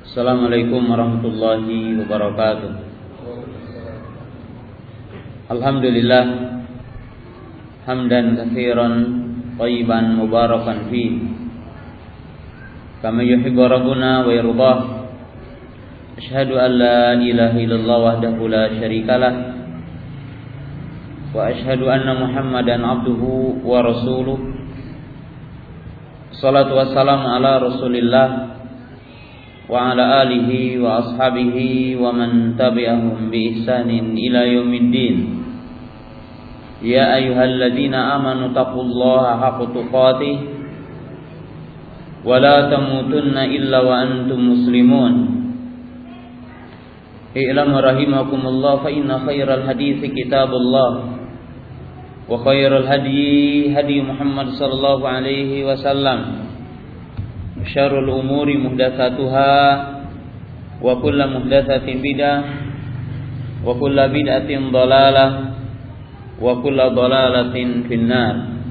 Assalamualaikum warahmatullahi wabarakatuh. Alhamdulillah hamdan katsiran thayyiban mubarakan fi kama yuhibbu rabbuna wa yardah. Asyhadu an la ilaha illallah wahdahu la syarikalah wa asyhadu anna Muhammadan abduhu wa rasuluh. Shalatu wassalamu ala Rasulillah wa ala alihi wa ashabihi wa man tabi'ahum bi ihsanin ila yaumiddin. Ya ayyuhalladzina amanu taqullaha haqqa tuqatih wa la tamutunna illa wa antum muslimun. I'lamu rahimakumullah fa inna khairal hadithi kitabullah wa khairal hadyi hadyi Muhammad sallallahu alaihi wasallam. Syarrul umuri muhdatsatuha wa kullu muhdatsatin bid'ah wa kullu bid'atin dhalalah wa kullu dhalalatin finnar.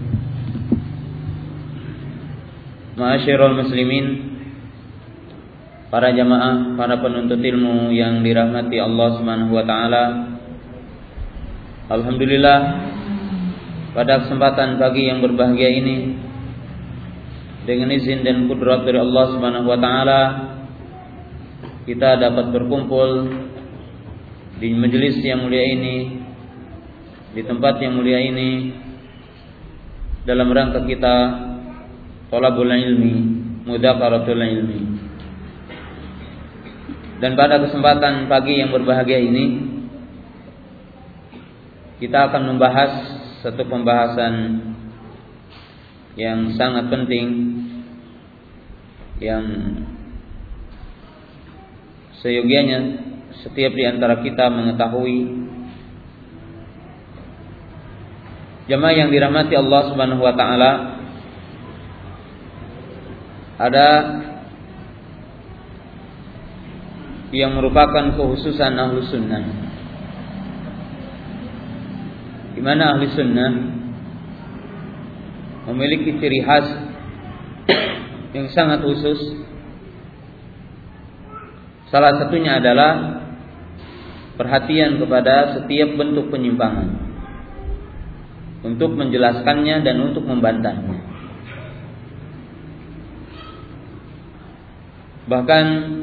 Ma'asyiral muslimin, para jamaah, para penuntut ilmu yang dirahmati Allah Subhanahu wa taala. Alhamdulillah, pada kesempatan pagi yang berbahagia ini, dengan izin dan kudrat dari Allah Subhanahu wa taala, kita dapat berkumpul di majelis yang mulia ini, di tempat yang mulia ini, dalam rangka kita thalabul ilmi, mudzakkaratul ilmi. Dan pada kesempatan pagi yang berbahagia ini, kita akan membahas satu pembahasan yang sangat penting, yang seyogianya setiap di antara kita mengetahui. Jamaah yang dirahmati Allah Subhanahu wa taala, ada yang merupakan kekhususan ahlu sunnah, di mana ahli sunnah memiliki ciri khas yang sangat khusus. Salah satunya adalah perhatian kepada setiap bentuk penyimpangan, untuk menjelaskannya dan untuk membantahnya. Bahkan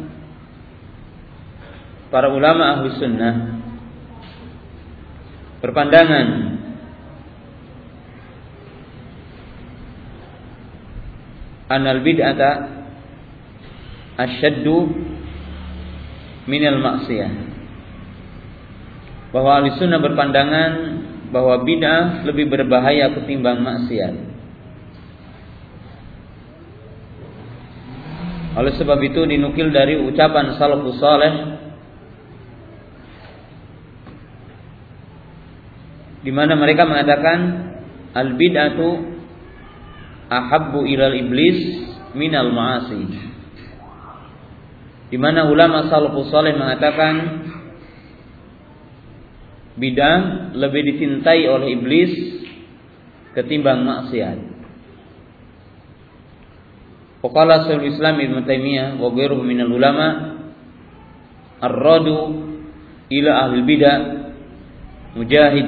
para ulama ahli sunnah berpandangan anal bid'ata asyaddu minal ma'siyah, bahwa ahli sunnah berpandangan bahwa bid'ah lebih berbahaya ketimbang maksiat. Oleh sebab itu dinukil dari ucapan salafus saleh, di mana mereka mengatakan al bid'atu ahabbu ilal iblis minal ma'asi, di mana ulama salafus saleh mengatakan bid'ah lebih dicintai oleh iblis ketimbang maksiat. Qala Syekhul Islam Ibnu Taimiyah wa ghairuhu minal ulama ar-radu ila ahli bid'ah Mujahid,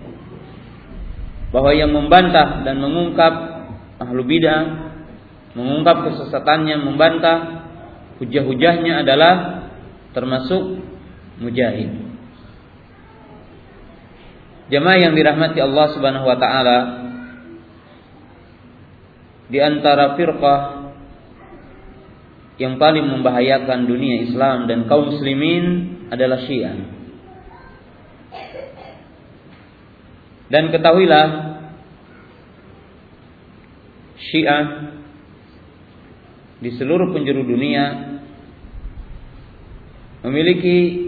bahwa yang membantah dan mengungkap ahlu bid'ah, mengungkap kesesatannya, membantah hujah-hujahnya adalah termasuk Mujahid. Jamaah yang dirahmati Allah Subhanahu wa taala, di antara firqah yang paling membahayakan dunia Islam dan kaum muslimin adalah Syiah. Dan ketahuilah, Syiah di seluruh penjuru dunia memiliki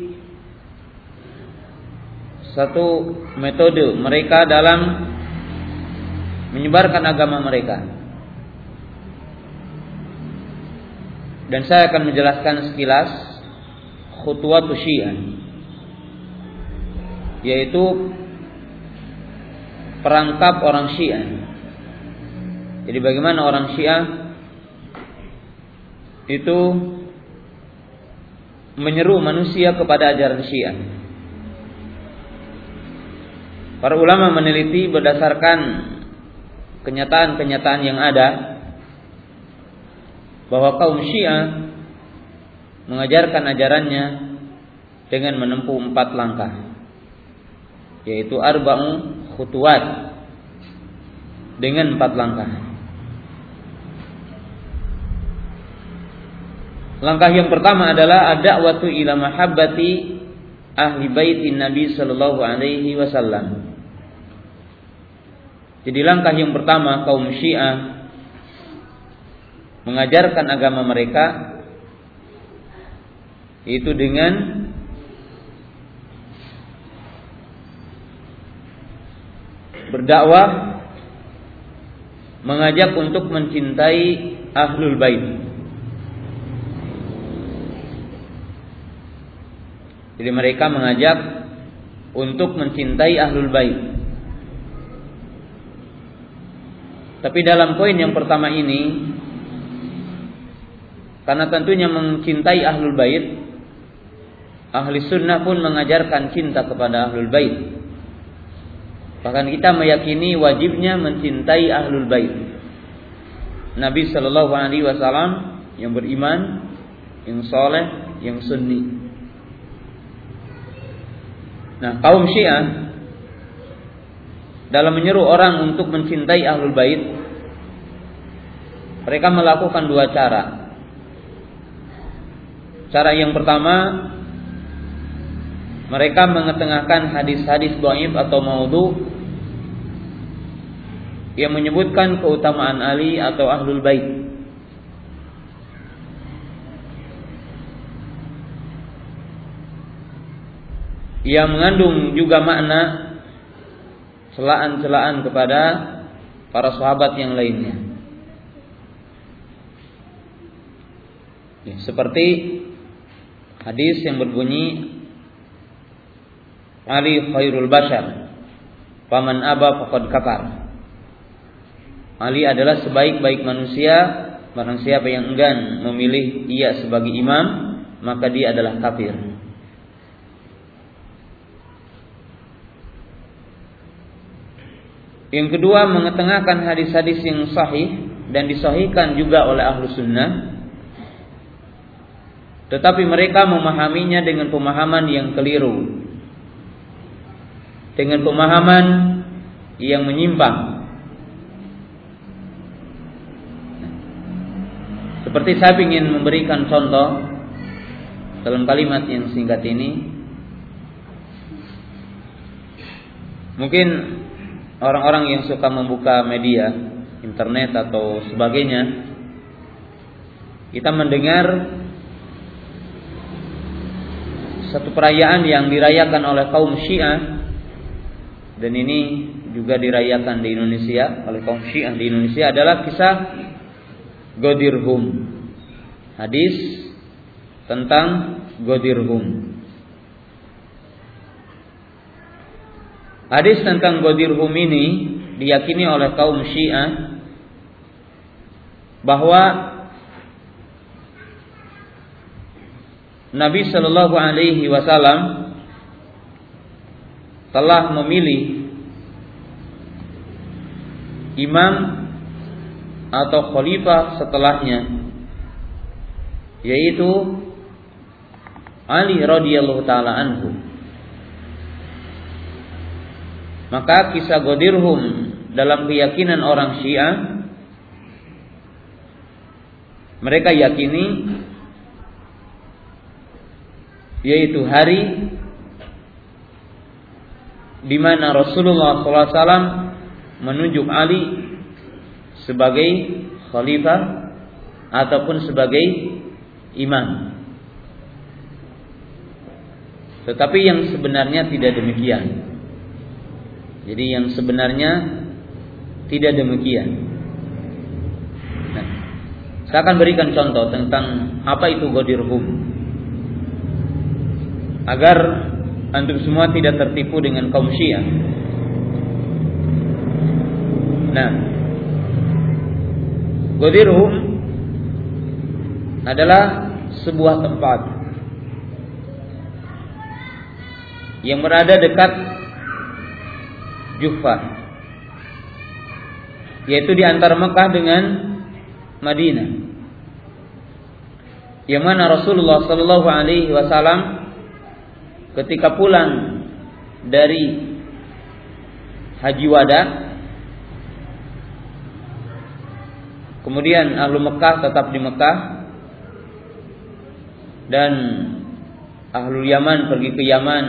satu metode mereka dalam menyebarkan agama mereka. Dan saya akan menjelaskan sekilas khutwatu Syiah, yaitu perangkap orang Syiah. Jadi bagaimana orang Syiah itu menyeru manusia kepada ajaran Syiah. Para ulama meneliti berdasarkan kenyataan-kenyataan yang ada bahwa kaum Syiah mengajarkan ajarannya dengan menempuh 4 langkah, yaitu arba'u khutuwat, dengan 4 langkah. Langkah yang pertama adalah ad-da'watu ila mahabbati ahli baitin Nabi sallallahu alaihi wasallam. Jadi langkah yang pertama kaum Syiah mengajarkan agama mereka itu dengan berdakwah, mengajak untuk mencintai ahlul bait. Jadi mereka mengajak untuk mencintai ahlul bait. Tapi dalam poin yang pertama ini, karena tentunya mencintai ahlul bait, ahli sunnah pun mengajarkan cinta kepada ahlul bait. Bahkan kita meyakini wajibnya mencintai ahlul bait Nabi sallallahu alaihi wasallam yang beriman, yang soleh, yang sunni. Nah, kaum Syiah dalam menyeru orang untuk mencintai ahlul bait, mereka melakukan 2 cara. Cara yang pertama, mereka mengetengahkan hadis-hadis dhaif atau maudhu yang menyebutkan keutamaan Ali atau ahlul bait. Yang mengandung juga makna celaan-celaan kepada para sahabat yang lainnya. Seperti hadis yang berbunyi Ali khairul bashar, faman aba faqad kafar. Ali adalah sebaik-baik manusia, barang siapa yang enggan memilih ia sebagai imam, maka dia adalah kafir. Yang kedua, mengetengahkan hadis-hadis yang sahih dan disahihkan juga oleh ahlu sunnah, tetapi mereka memahaminya dengan pemahaman yang keliru, dengan pemahaman yang menyimpang. Seperti saya ingin memberikan contoh dalam kalimat yang singkat ini. Mungkin orang-orang yang suka membuka media, internet atau sebagainya, kita mendengar satu perayaan yang dirayakan oleh kaum Syiah, dan ini juga dirayakan di Indonesia oleh kaum Syiah di Indonesia, adalah kisah Ghadir-Hum. Hadis tentang Ghadir-Hum. Hadis tentang Ghadir-Hum ini diyakini oleh kaum Syiah bahwa Nabi sallallahu alaihi wasallam telah memilih imam atau khalifah setelahnya, yaitu Ali radhiyallahu taala anhu. Maka kisah Ghadir-Hum dalam keyakinan orang Syiah, mereka yakini yaitu hari di mana Rasulullah SAW menunjuk Ali sebagai khalifah ataupun sebagai imam. Tetapi yang sebenarnya tidak demikian. Jadi yang sebenarnya tidak demikian. Nah, saya akan berikan contoh tentang apa itu Ghadir-Hum, agar antum semua tidak tertipu dengan kaum Syiah. Nah, Ghadir-Hum adalah sebuah tempat yang berada dekat Juhfah, yaitu di antara Mekah dengan Madinah, yang mana Rasulullah sallallahu alaihi wasallam ketika pulang dari haji wada, kemudian ahlu Mekah tetap di Mekah dan ahlu Yaman pergi ke Yaman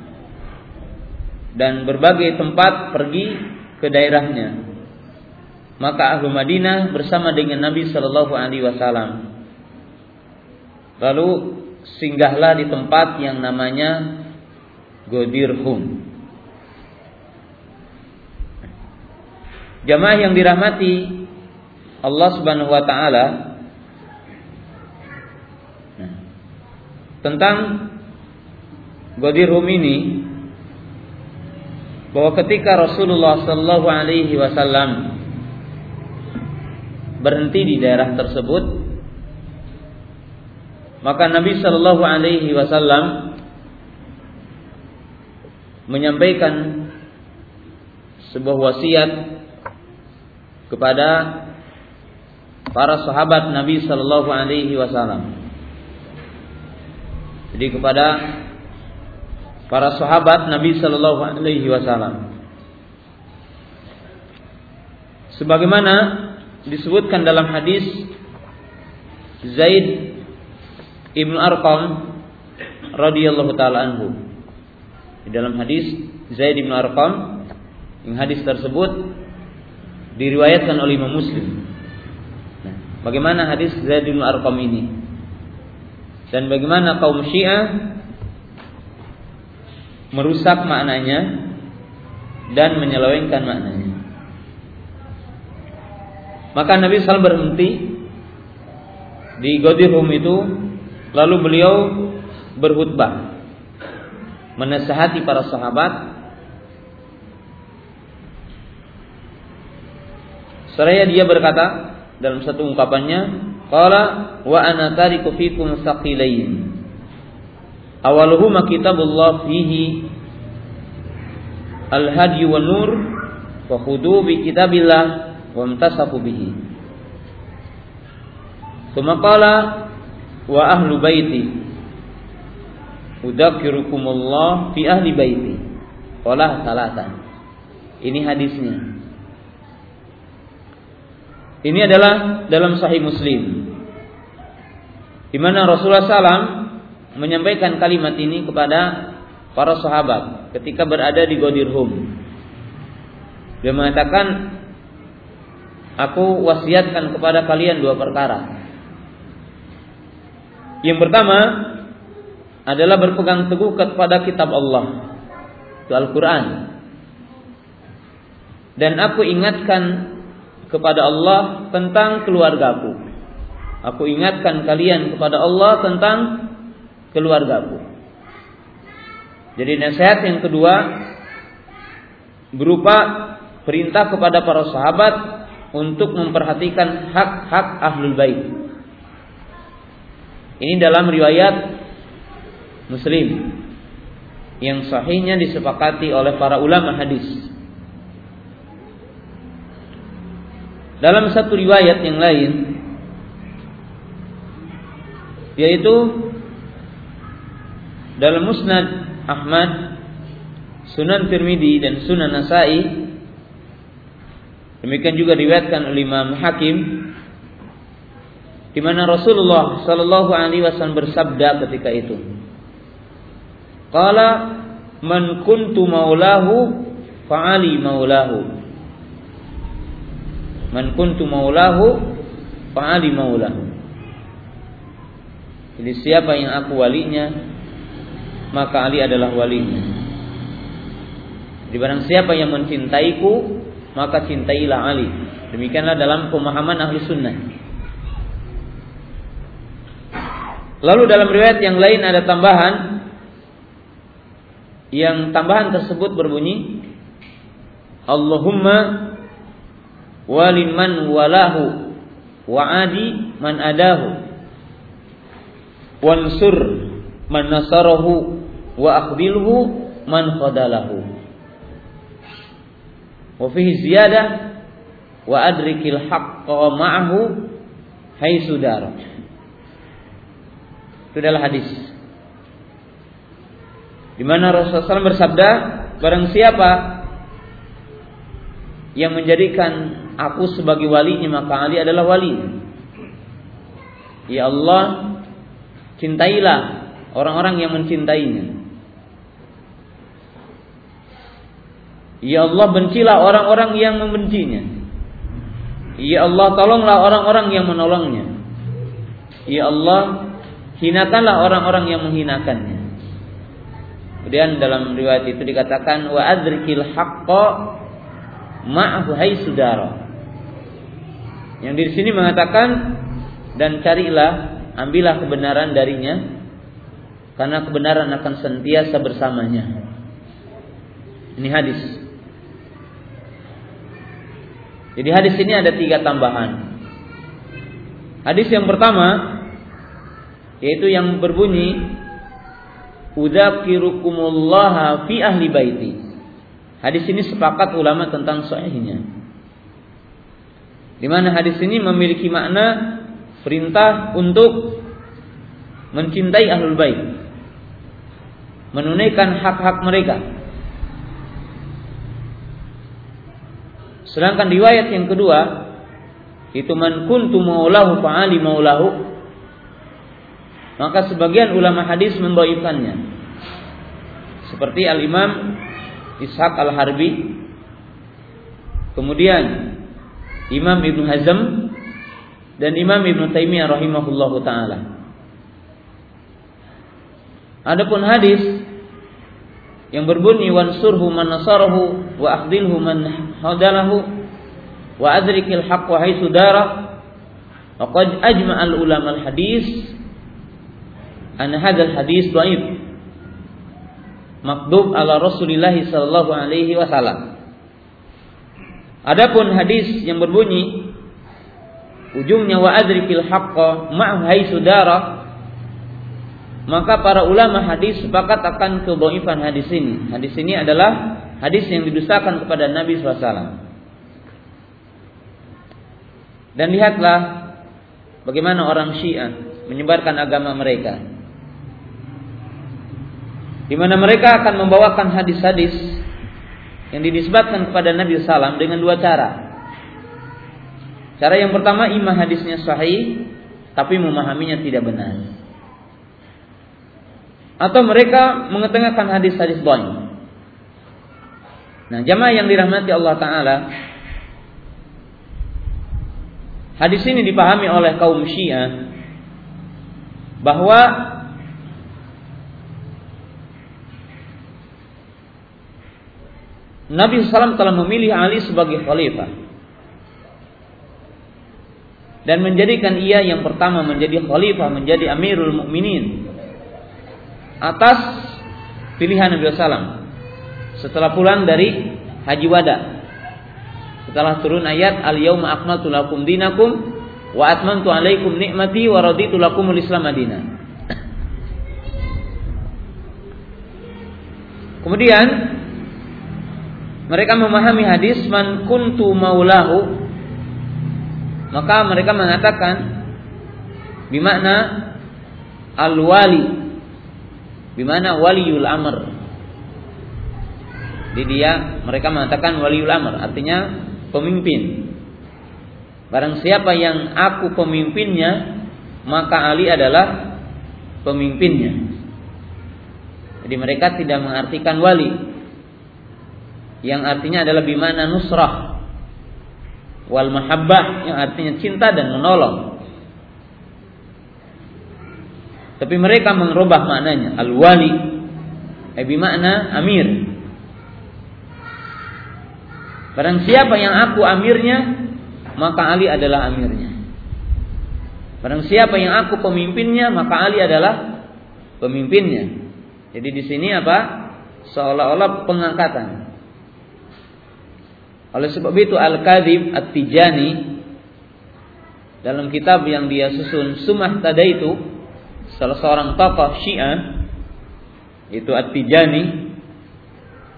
dan berbagai tempat pergi ke daerahnya. Maka ahlu Madinah bersama dengan Nabi sallallahu alaihi wasallam lalu singgahlah di tempat yang namanya Ghadir-Hum. Jamaah yang dirahmati Allah Subhanahu wa taala, tentang Ghadir-Hum ini, bahwa ketika Rasulullah sallallahu alaihi wasallam berhenti di daerah tersebut, maka Nabi sallallahu alaihi wasallam menyampaikan sebuah wasiat kepada para sahabat Nabi sallallahu alaihi wasallam. Jadi kepada para sahabat Nabi sallallahu alaihi wasallam, sebagaimana disebutkan dalam hadis Zaid Ibn Arqam radhiyallahu taala anhu. Di dalam hadis Zaid Ibn Arqam, yang hadis tersebut diriwayatkan oleh Imam Muslim. Nah, bagaimana hadis Zaid Ibn Arqam ini dan bagaimana kaum Syiah merusak maknanya dan menyelewengkan maknanya. Maka Nabi SAW berhenti di Ghadir-Hum itu, lalu beliau berkhutbah menasihati para sahabat. Seraya dia berkata dalam satu ungkapannya, qala wa ana tariku fikum saqilain awaluhuma kitabullah fihi al-hadi wan nur fa khudu bi kitabillah wa imtasaku bihi. Tsumma qala wa ahlu baiti udzakirukumullah fi ahli baiti qala salatan. Ini hadisnya. Ini adalah dalam Sahih Muslim, di mana Rasulullah SAW menyampaikan kalimat ini kepada para sahabat ketika berada di Ghadir-Hum. Dia mengatakan, aku wasiatkan kepada kalian dua perkara. Yang pertama adalah berpegang teguh kepada kitab Allah, itu Al-Quran. Dan aku ingatkan kepada Allah tentang keluargaku. Aku ingatkan kalian kepada Allah tentang keluargaku. Jadi nasihat yang kedua berupa perintah kepada para sahabat untuk memperhatikan hak-hak ahlul bait. Ini dalam riwayat Muslim yang sahihnya disepakati oleh para ulama hadis. Dalam satu riwayat yang lain, yaitu dalam Musnad Ahmad, Sunan Tirmidzi dan Sunan Nasa'i, demikian juga diriwayatkan oleh Imam Hakim, di mana Rasulullah sallallahu alaihi wasallam bersabda ketika itu, qala man kuntu maulahu fa ali maulahu, man kuntu maulahu fa ali maulahu. Jadi siapa yang aku walinya, maka Ali adalah walinya. Jadi barang siapa yang mencintaiku, maka cintailah Ali. Demikianlah dalam pemahaman ahli sunnah. Lalu dalam riwayat yang lain ada tambahan, yang tambahan tersebut berbunyi, Allahumma waliman walahu wa adi man adahu wansur man nasarahu wa akhbilhu man khadalahu. Wa fihi ziyadah wa adrikil haqqa ma'ahu haitsu dara. Itu adalah hadis di mana Rasulullah SAW bersabda, barang siapa yang menjadikan aku sebagai walinya, maka Ali adalah walinya. Ya Allah, cintailah orang-orang yang mencintainya. Ya Allah, bencilah orang-orang yang membencinya. Ya Allah, tolonglah orang-orang yang menolongnya. Ya Allah, hinakanlah orang-orang yang menghinakannya. Kemudian dalam riwayat itu dikatakan wa adrikil haqqa ma'ahu haitsu dara. Yang di sini mengatakan dan carilah, ambillah kebenaran darinya, karena kebenaran akan senantiasa bersamanya. Ini hadis. Jadi hadis ini ada 3 tambahan. Hadis yang pertama yaitu yang berbunyi udzakirukumullah fi ahli baiti. Hadis ini sepakat ulama tentang sahihnya. Di mana hadis ini memiliki makna perintah untuk mencintai ahlul bait, menunaikan hak-hak mereka. Sedangkan riwayat yang kedua itu man kuntu maulahu fa'ali maulahu, maka sebagian ulama hadis mendhaifkannya, seperti Al-Imam Ishaq Al-Harbi, kemudian Imam Ibnu Hazm dan Imam Ibnu Taimiyah rahimahullahu taala. Adapun hadis yang berbunyi wansurhu man nasarahu wa akhdilhu man hadalahu wa adrikil haqqa haitsu dara, faqad ajma'al ulama al-hadis an hadzal hadis dhaif makdub ala Rasulillah sallallahu alaihi wasallam. Adapun hadis yang berbunyi ujungnya wa adrikil haqqa ma haitsu dara, maka para ulama hadis sepakat akan kedhaifan hadis ini. Hadis ini adalah hadis yang didustakan kepada Nabi SAW. Dan lihatlah bagaimana orang Syiah menyebarkan agama mereka, di mana mereka akan membawakan hadis-hadis yang dinisbatkan kepada Nabi SAW dengan 2 cara. Cara yang pertama, imam hadisnya sahih tapi memahaminya tidak benar, atau mereka mengetengahkan hadis-hadis dhaif. Nah, jamaah yang dirahmati Allah Ta'ala, hadis ini dipahami oleh kaum Syiah bahwa Nabi SAW telah memilih Ali sebagai khalifah dan menjadikan ia yang pertama menjadi khalifah, menjadi Amirul Mukminin atas pilihan Nabi SAW setelah pulang dari Haji Wada, setelah turun ayat al-yauma akmaltu lakum dinakum wa atmamtu alaikum ni'mati wa raditu lakumul Islam madina. Kemudian mereka memahami hadis man kuntu maulahu, maka mereka mengatakan bimakna al-wali, bimana waliul amr. Jadi mereka mengatakan waliul amr artinya pemimpin. Barang siapa yang aku pemimpinnya, maka Ali adalah pemimpinnya. Jadi mereka tidak mengartikan wali, yang artinya adalah bimana nusrah wal mahabbah, yang artinya cinta dan menolong. Tapi mereka merubah maknanya. Al-wali bimakna amir. Barang siapa yang aku amirnya, maka Ali adalah amirnya. Barang siapa yang aku pemimpinnya, maka Ali adalah pemimpinnya. Jadi di sini apa? Seolah-olah pengangkatan. Oleh sebab itu Al-Kadhib At-Tijani dalam kitab yang dia susun Sumah Tadaitu, salah seorang tokoh Syiah itu At-Tijani,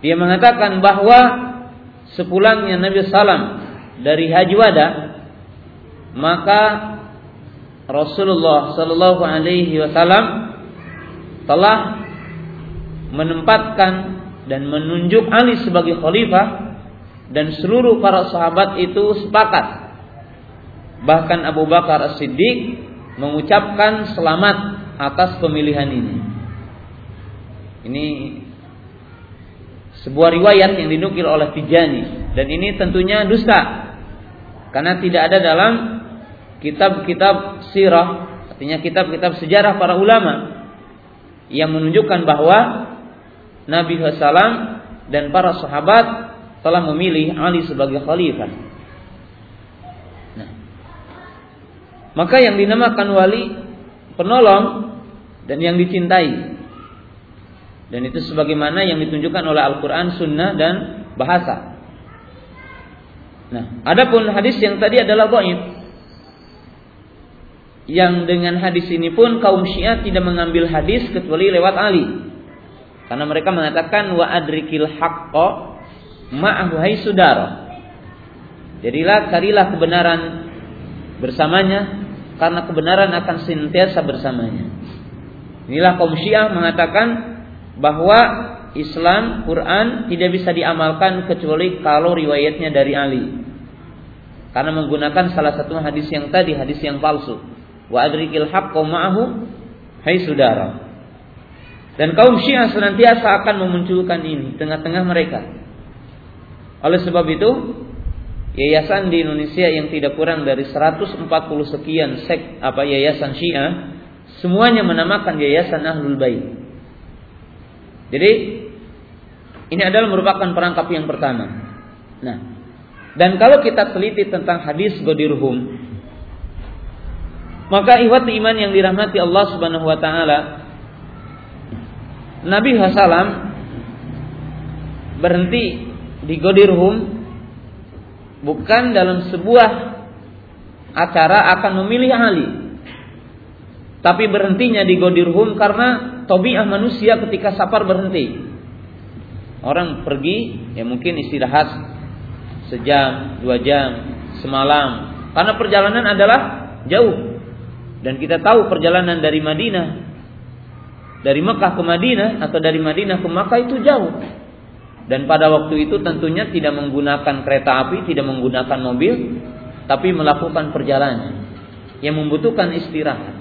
Dia mengatakan bahwa sepulangnya Nabi SAW dari Haji Wada, maka Rasulullah Sallallahu Alaihi Wasallam telah menempatkan dan menunjuk Ali sebagai khalifah, dan seluruh para sahabat itu sepakat. Bahkan Abu Bakar As-Siddiq mengucapkan selamat atas pemilihan ini. Ini sebuah riwayat yang dinukil oleh Tijani, dan ini tentunya dusta, karena tidak ada dalam kitab-kitab sirah, artinya kitab-kitab sejarah para ulama, yang menunjukkan bahwa Nabi SAW dan para sahabat telah memilih Ali sebagai khalifah. Nah, maka yang dinamakan wali, penolong dan yang dicintai, dan itu sebagaimana yang ditunjukkan oleh Al-Quran, Sunnah dan bahasa. Nah, adapun hadis yang tadi adalah dhaif, yang dengan hadis ini pun kaum Syiah tidak mengambil hadis kecuali lewat Ali, karena mereka mengatakan wa adrikil haqqo ma'ahu haitsu dara. Jadilah carilah kebenaran bersamanya, karena kebenaran akan senantiasa bersamanya. Inilah kaum Syiah mengatakan bahwa Islam, Quran tidak bisa diamalkan kecuali kalau riwayatnya dari Ali, karena menggunakan salah satu hadis yang tadi, hadis yang palsu. Wa adrikil haqqo ma'ahu haitsu dara. Dan kaum Syiah senantiasa akan memunculkan ini tengah-tengah mereka. Oleh sebab itu, yayasan di Indonesia yang tidak kurang dari 140 sekian yayasan Syiah, semuanya menamakan Yayasan Ahlul Bait. Jadi ini adalah merupakan perangkap yang pertama. Nah, dan kalau kita teliti tentang hadis Ghadirhum, maka ikhwati iman yang dirahmati Allah Subhanahu wa taala, Nabi SAW berhenti di Ghadirhum bukan dalam sebuah acara akan memilih Ali, tapi berhentinya di Ghadirhum karena tabiat manusia ketika safar berhenti. Orang pergi, ya mungkin istirahat sejam, 2 jam, semalam, karena perjalanan adalah jauh. Dan kita tahu perjalanan dari Madinah, dari Mekah ke Madinah atau dari Madinah ke Makkah itu jauh. Dan pada waktu itu tentunya tidak menggunakan kereta api, tidak menggunakan mobil, tapi melakukan perjalanan yang membutuhkan istirahat.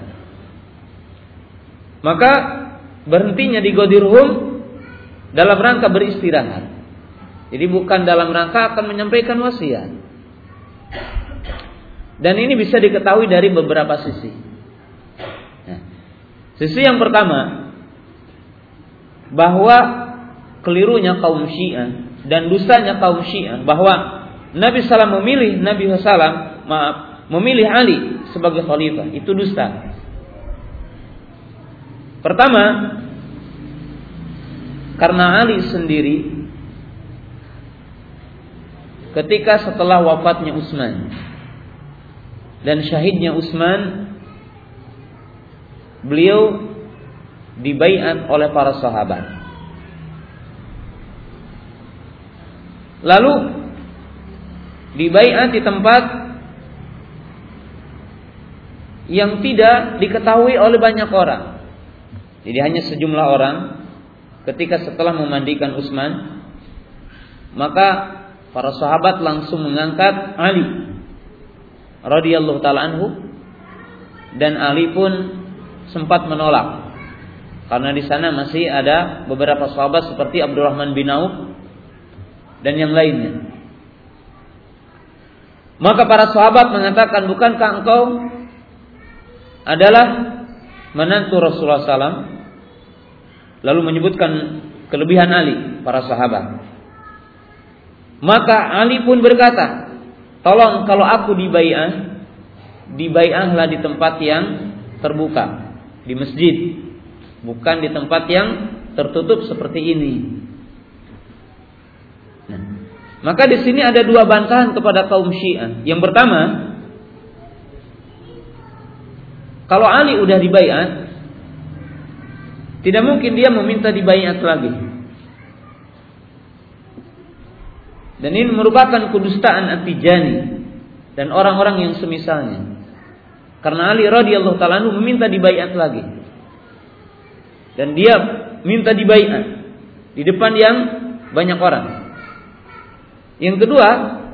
Maka berhentinya di Ghadirhum dalam rangka beristirahat. Jadi bukan dalam rangka akan menyampaikan wasiat. Dan ini bisa diketahui dari beberapa sisi. Sisi yang pertama, bahwa kelirunya kaum Syiah dan dustanya kaum Syiah bahwa Nabi SAW memilih Ali sebagai khalifah, itu dusta. Pertama, karena Ali sendiri ketika setelah wafatnya Utsman dan syahidnya Utsman, beliau dibaiat oleh para sahabat. Lalu dibaiat di tempat yang tidak diketahui oleh banyak orang. Jadi hanya sejumlah orang. Ketika setelah memandikan Utsman, maka para sahabat langsung mengangkat Ali radhiyallahu taala anhu, dan Ali pun sempat menolak karena di sana masih ada beberapa sahabat seperti Abdurrahman bin Auf dan yang lainnya. Maka para sahabat mengatakan, bukankah engkau adalah menantu Rasulullah SAW? Lalu menyebutkan kelebihan Ali, para sahabat. Maka Ali pun berkata, tolong kalau aku dibai'ahlah di tempat yang terbuka, di masjid, bukan di tempat yang tertutup seperti ini. Nah, maka di sini ada 2 bantahan kepada kaum Syiah. Yang pertama, kalau Ali udah dibaiat, tidak mungkin dia meminta dibaiat lagi. Dan ini merupakan kedustaan At-Tijani dan orang-orang yang semisalnya. Karena Ali radhiyallahu ta'ala anhu meminta dibaiat lagi. Dan dia minta dibaiat di depan yang banyak orang. Yang kedua,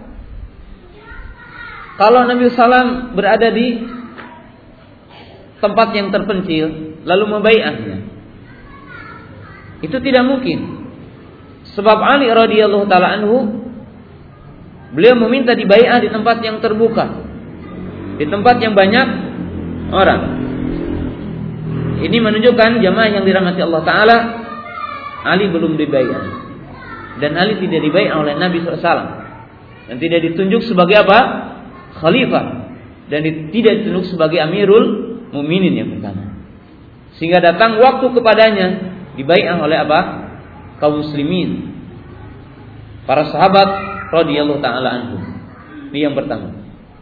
kalau Nabi SAW berada di tempat yang terpencil lalu membaiatnya, itu tidak mungkin. Sebab Ali radhiyallahu ta'ala anhu, beliau meminta dibaiat di tempat yang terbuka, di tempat yang banyak orang. Ini menunjukkan jamaah yang dirahmati Allah Ta'ala, Ali belum dibaiat. Dan Ali tidak dibaiat oleh Nabi SAW. Dan tidak ditunjuk sebagai apa? Khalifah. Dan tidak ditunjuk sebagai Amirul Mukminin yang pertama. Sehingga datang waktu kepadanya dibaiat oleh apa? Kaum muslimin, para sahabat radhiyallahu ta'ala anhum. Ini yang pertama.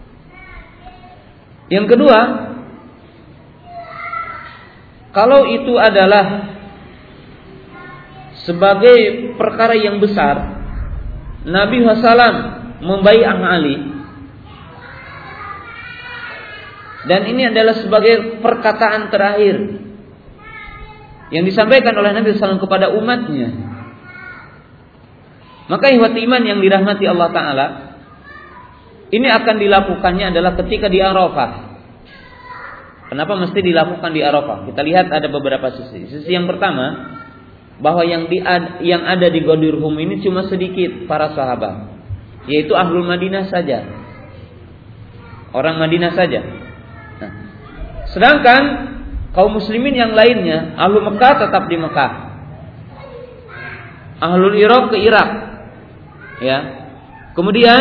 Yang kedua, kalau itu adalah sebagai perkara yang besar, Nabi SAW membaiat Ali, dan ini adalah sebagai perkataan terakhir yang disampaikan oleh Nabi SAW kepada umatnya, maka ikhwati iman yang dirahmati Allah Ta'ala, ini akan dilakukannya adalah ketika di Arafah. Kenapa mesti dilakukan di Arafah? Kita lihat ada beberapa sisi. Sisi yang pertama, bahwa yang ada di Ghadir Hum ini cuma sedikit para sahabat, yaitu Ahlul Madinah saja, orang Madinah saja. Nah, sedangkan kaum muslimin yang lainnya, Ahlul Mekah tetap di Mekah, Ahlul Irak ke Irak, ya. Kemudian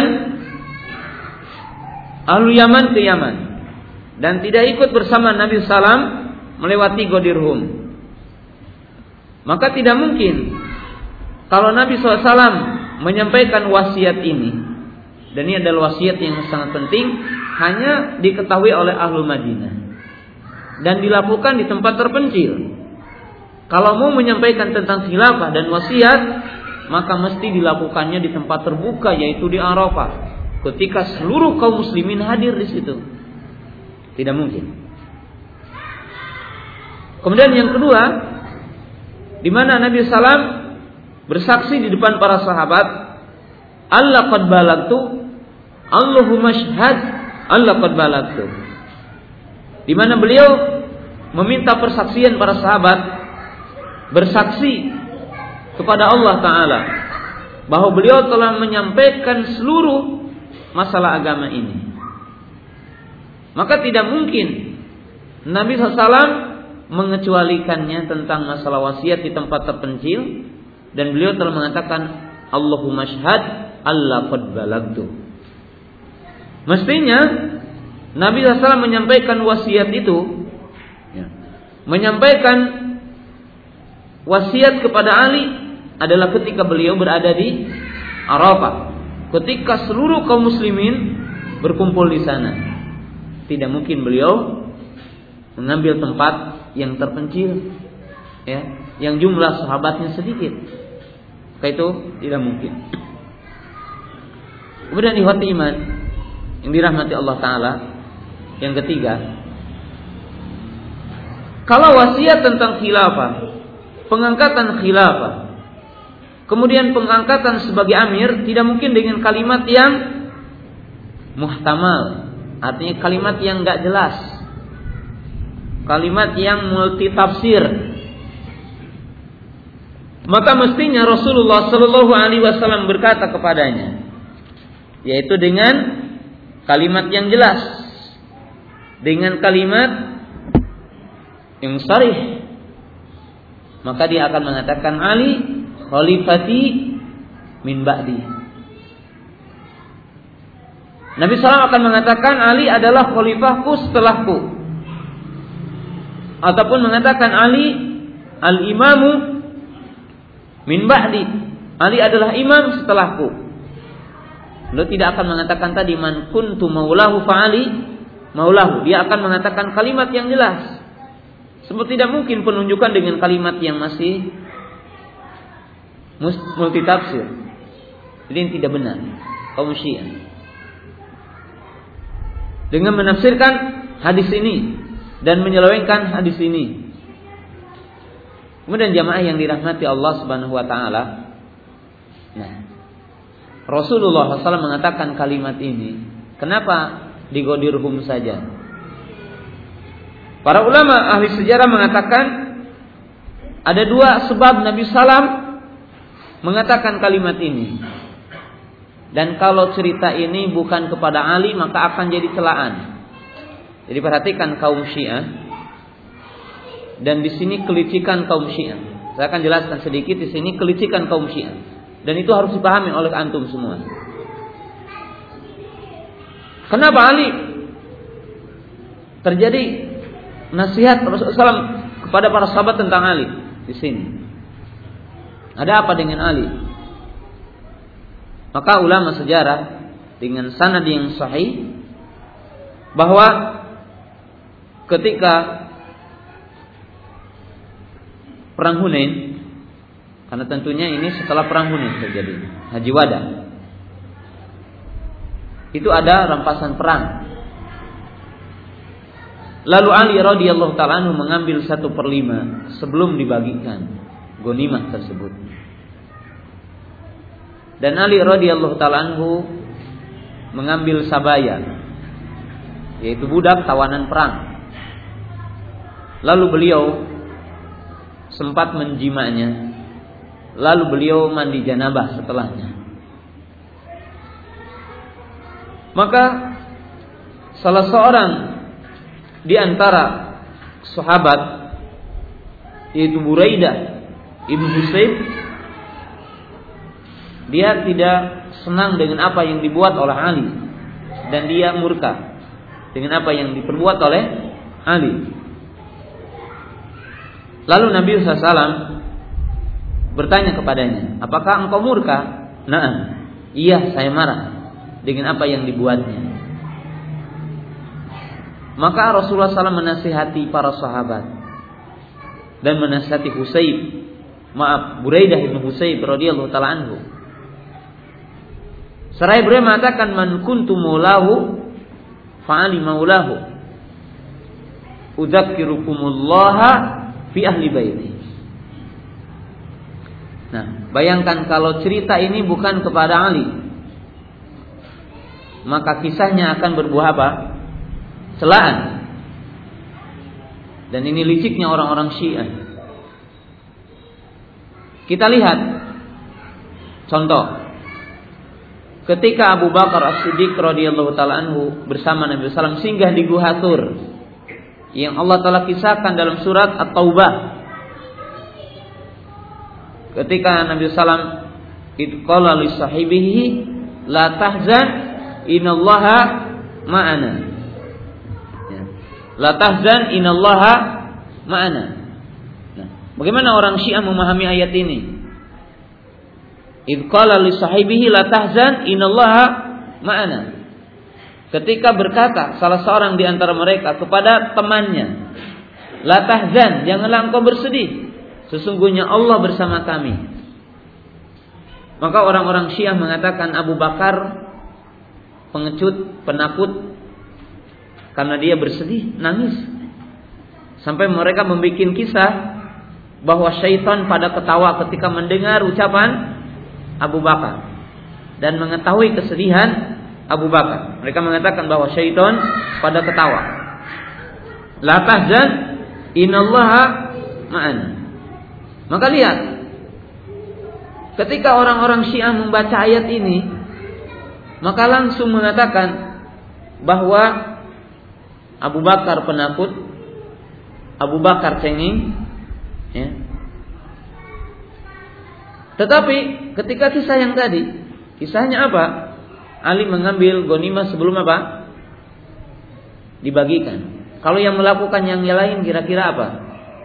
Ahlul Yaman ke Yaman, dan tidak ikut bersama Nabi SAW melewati Ghadir Hum. Maka tidak mungkin kalau Nabi SAW menyampaikan wasiat ini, dan ini adalah wasiat yang sangat penting, hanya diketahui oleh Ahlul Madinah dan dilakukan di tempat terpencil. Kalau mau menyampaikan tentang khilafah dan wasiat, maka mesti dilakukannya di tempat terbuka, yaitu di Arafah, ketika seluruh kaum muslimin hadir di situ. Tidak mungkin. Kemudian yang kedua, di mana Nabi SAW bersaksi di depan para sahabat, Allah qad balagtu, Allahumma syhad, Allah qad balagtu. Di mana beliau meminta persaksian para sahabat, bersaksi kepada Allah Ta'ala bahwa beliau telah menyampaikan seluruh masalah agama ini. Maka tidak mungkin Nabi SAW mengecualikannya tentang masalah wasiat di tempat terpencil, dan beliau telah mengatakan Allahumma syhad Allah qad balagtu. Mestinya Nabi SAW menyampaikan wasiat itu, menyampaikan wasiat kepada Ali adalah ketika beliau berada di Arafah, ketika seluruh kaum muslimin berkumpul di sana. Tidak mungkin beliau mengambil tempat yang terpencil, ya, yang jumlah sahabatnya sedikit. Maka itu tidak mungkin. Kemudian ikhwati iman yang dirahmati Allah Ta'ala, yang ketiga, kalau wasiat tentang khilafah, pengangkatan khilafah, kemudian pengangkatan sebagai amir, tidak mungkin dengan kalimat yang muhtamal, artinya kalimat yang enggak jelas, kalimat yang multitafsir. Maka mestinya Rasulullah Sallallahu Alaihi Wasallam berkata kepadanya, yaitu dengan kalimat yang jelas, dengan kalimat yang sharih. Maka dia akan mengatakan Ali khalifati min ba'di. Nabi SAW akan mengatakan Ali adalah khalifahku setelahku, ataupun mengatakan Ali al-imamu min ba'di, Ali adalah imam setelahku. Beliau tidak akan mengatakan tadi man kuntu maulahu fa'ali maulahu. Dia akan mengatakan kalimat yang jelas. Sebab tidak mungkin penunjukan dengan kalimat yang masih multitafsir. Jadi ini tidak benar kaum Syiah dengan menafsirkan hadis ini dan menyelewengkan hadis ini. Kemudian jamaah yang dirahmati Allah Subhanahu wa taala. Nah, Rasulullah SAW mengatakan kalimat ini. Kenapa di Ghadir-Hum saja? Para ulama ahli sejarah mengatakan ada dua sebab Nabi Sallam mengatakan kalimat ini. Dan kalau cerita ini bukan kepada Ali, maka akan jadi celaan. Jadi perhatikan kaum Syiah. Dan di sini kelicikan kaum Syiah. Saya akan jelaskan sedikit di sini kelicikan kaum Syiah. Dan itu harus dipahami oleh antum semua. Kenapa Ali terjadi nasihat Rasulullah SAW kepada para sahabat tentang Ali di sini? Ada apa dengan Ali? Maka ulama sejarah dengan sanad yang sahih bahwa ketika perang Hunain, karena tentunya ini setelah perang Hunain terjadi, Haji Wada, itu ada rampasan perang. Lalu Ali radhiyallahu ta'ala anhu mengambil 1/5 sebelum dibagikan ghanimah tersebut. Dan Ali radhiyallahu ta'ala anhu mengambil sabaya, yaitu budak tawanan perang. Lalu beliau sempat menjimanya. Lalu beliau mandi janabah setelahnya. Maka salah seorang di antara sahabat, yaitu Buraidah ibnu Husayb, dia tidak senang dengan apa yang dibuat oleh Ali, dan dia murka dengan apa yang diperbuat oleh Ali. Lalu Nabi SAW bertanya kepadanya, apakah engkau murka? Nah, iya, saya marah dengan apa yang dibuatnya. Maka Rasulullah SAW menasihati para sahabat dan menasihati Buraidah ibnu Husayb radhiyallahu ta'ala anhu. Seraya beliau mengatakan, man kuntu maulahu fa'ali maulahu udzakirukumullaha fi ahli baiti. Nah, bayangkan kalau cerita ini bukan kepada Ali, maka kisahnya akan berbuah apa? Celaan. Dan ini liciknya orang-orang Syiah. Kita lihat contoh. Ketika Abu Bakar As-Siddiq radhiyallahu ta'ala anhu bersama Nabi SAW singgah di Gua Tur, yang Allah Ta'ala kisahkan dalam surat At-Taubah. Ketika Nabi SAW qala li sahibihi la tahzan innallaha ma'ana. Ya. La tahzan innallaha ma'ana. Nah, bagaimana orang Syiah memahami ayat ini? Idh qala li sahibihi la tahzan innallaha ma'ana. Ketika berkata salah seorang di antara mereka kepada temannya, la tahzan, janganlah engkau bersedih, sesungguhnya Allah bersama kami. Maka orang-orang Syiah mengatakan Abu Bakar pengecut, penakut, karena dia bersedih, nangis. Sampai mereka membuat kisah bahwa syaitan pada ketawa ketika mendengar ucapan Abu Bakar dan mengetahui kesedihan Abu Bakar. Mereka mengatakan bahwa syaitan pada ketawa. La tahzan innallaha ma'ana. Maka lihat, ketika orang-orang Syiah membaca ayat ini, maka langsung mengatakan bahwa Abu Bakar penakut, Abu Bakar cengeng, ya. Tetapi ketika kisah yang tadi, kisahnya apa? Ali mengambil ghanimah sebelum apa? Dibagikan. Kalau yang melakukan yang lain kira-kira apa?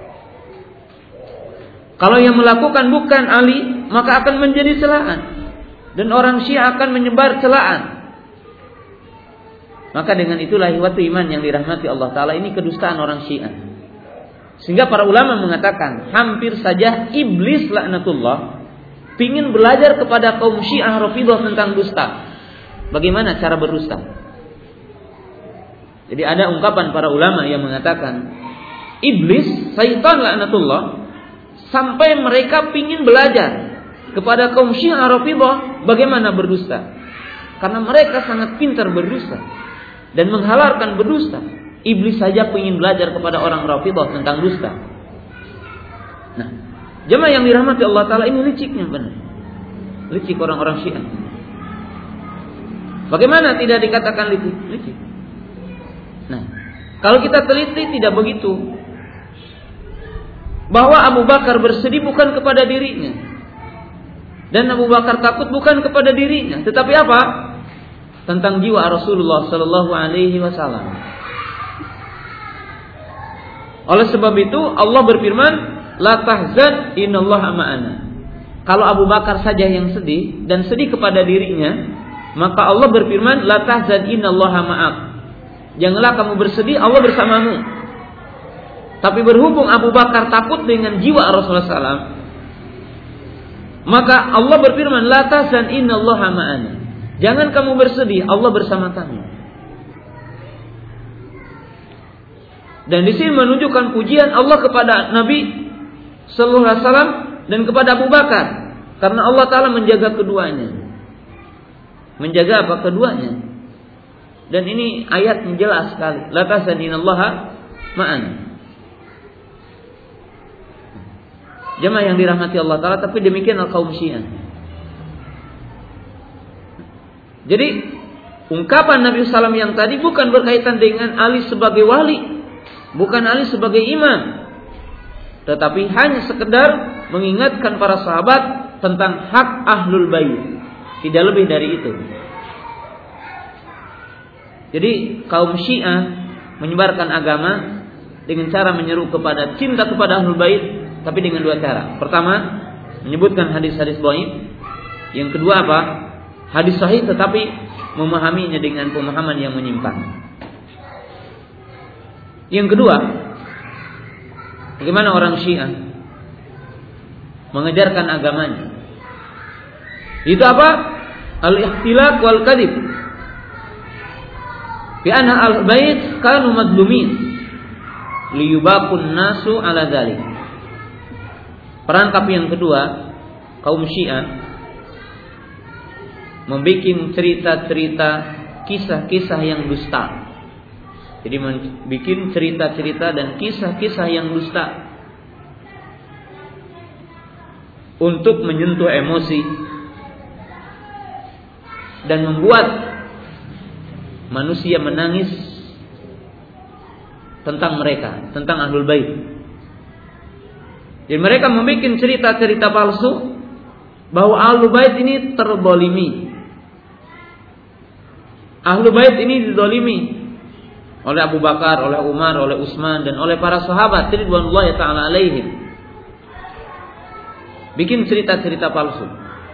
Kalau yang melakukan bukan Ali, maka akan menjadi celaan. Dan orang Syiah akan menyebar celaan. Maka dengan itulah ihwatu iman yang dirahmati Allah Ta'ala, ini kedustaan orang Syiah. Sehingga para ulama mengatakan hampir saja iblis laknatullah pingin belajar kepada kaum Syiah Rafidhah tentang dusta. Bagaimana cara berdusta? Jadi ada ungkapan para ulama yang mengatakan iblis, syaitan laknatullah, sampai mereka pingin belajar kepada kaum Syiah Rafidhah bagaimana berdusta. Karena mereka sangat pintar berdusta dan menghalalkan berdusta. Iblis saja pingin belajar kepada orang Rafidhah tentang dusta. Nah, jemaah yang dirahmati Allah Ta'ala, ini liciknya benar. Licik orang-orang Syiah. Bagaimana tidak dikatakan licik? Licik. Nah, kalau kita teliti tidak begitu. Bahwa Abu Bakar bersedih bukan kepada dirinya. Dan Abu Bakar takut bukan kepada dirinya. Tetapi apa? Tentang jiwa Rasulullah Sallallahu Alaihi Wasallam. Oleh sebab itu Allah berfirman, La tahzan innallaha ma'ana. Kalau Abu Bakar saja yang sedih dan sedih kepada dirinya, maka Allah berfirman, La tahzan innallaha ma'ak. Janganlah kamu bersedih, Allah bersamamu. Tapi berhubung Abu Bakar takut dengan jiwa Rasulullah SAW, maka Allah berfirman, La tahzan innallaha ma'ana. Jangan kamu bersedih, Allah bersama kamu. Dan di sini menunjukkan pujian Allah kepada Nabi Sallallahu Alaihi Wasallam dan kepada Abu Bakar, karena Allah Taala menjaga keduanya. Menjaga apa? Keduanya. Dan ini ayat yang jelas sekali. La tahzaninallaha ma'an. Jemaah yang dirahmati Allah Taala, tapi demikian kaum Syiah. Jadi ungkapan Nabi SAW yang tadi bukan berkaitan dengan Ali sebagai wali, bukan Ali sebagai imam, tetapi hanya sekedar mengingatkan para sahabat tentang hak ahlul bait. Tidak lebih dari itu. Jadi kaum Syiah menyebarkan agama dengan cara menyeru kepada cinta kepada ahlul bait, tapi dengan dua cara. Pertama, menyebutkan hadis-hadis dhaif. Yang kedua apa? Hadis sahih tetapi memahaminya dengan pemahaman yang menyimpang. Yang kedua, bagaimana orang Syiah mengejarkan agamanya? Itu apa? Al-ikhtilaf wal kadhib. Bi anna al-bait kanu madlumin liyubaqun nasu ala dzalik. Perangkap yang kedua, kaum Syiah membuat cerita-cerita, kisah-kisah yang dusta. Jadi membuat cerita-cerita dan kisah-kisah yang dusta untuk menyentuh emosi dan membuat manusia menangis tentang mereka, tentang ahlul bait. Jadi mereka membuat cerita-cerita palsu bahwa ahlul bait ini terzalimi. Ahlul bait ini dizalimi oleh Abu Bakar, oleh Umar, oleh Utsman dan oleh para sahabat ridwanullahi ta'ala alaihim. Bikin cerita-cerita palsu.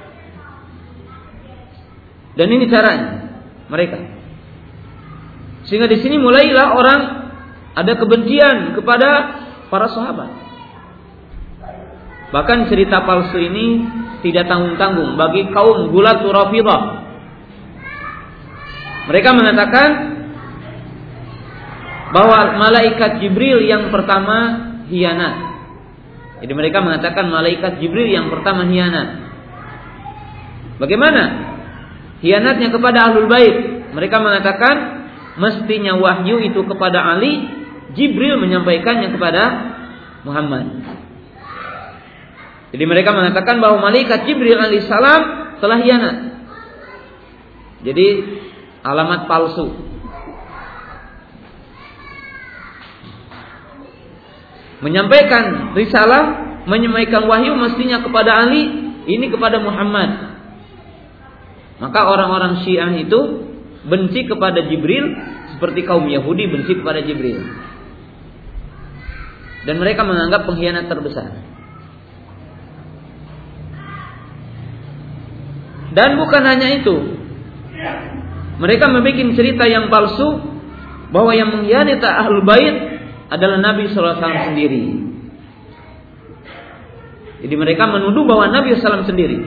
Dan ini caranya mereka. Sehingga di sini mulailah orang ada kebencian kepada para sahabat. Bahkan cerita palsu ini tidak tanggung-tanggung bagi kaum Gulatul Rafidhah. Mereka mengatakan bahwa malaikat Jibril yang pertama hianat. Jadi mereka mengatakan malaikat Jibril yang pertama hianat. Bagaimana hianatnya kepada ahlul bait? Mereka mengatakan mestinya wahyu itu kepada Ali, Jibril menyampaikannya kepada Muhammad. Jadi mereka mengatakan bahwa malaikat Jibril alaihissalam telah hianat. Jadi alamat palsu. Menyampaikan risalah, menyampaikan wahyu mestinya kepada Ali, ini kepada Muhammad. Maka orang-orang Syiah itu benci kepada Jibril seperti kaum Yahudi benci kepada Jibril. Dan mereka menganggap pengkhianat terbesar. Dan bukan hanya itu. Mereka membuat cerita yang palsu bahwa yang mengkhianati ahlul bait adalah Nabi SAW sendiri. Jadi mereka menuduh bahwa Nabi SAW sendiri.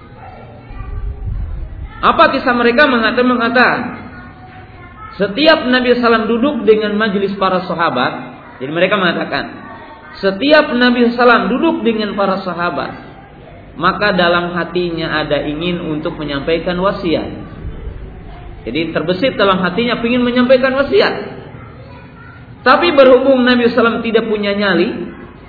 Apa kisah mereka? Mengatakan setiap Nabi SAW duduk dengan majelis para sahabat. Jadi mereka mengatakan setiap Nabi SAW duduk dengan para sahabat, maka dalam hatinya ada ingin untuk menyampaikan wasiat. Jadi terbesit dalam hatinya ingin menyampaikan wasiat. Tapi berhubung Nabi SAW tidak punya nyali,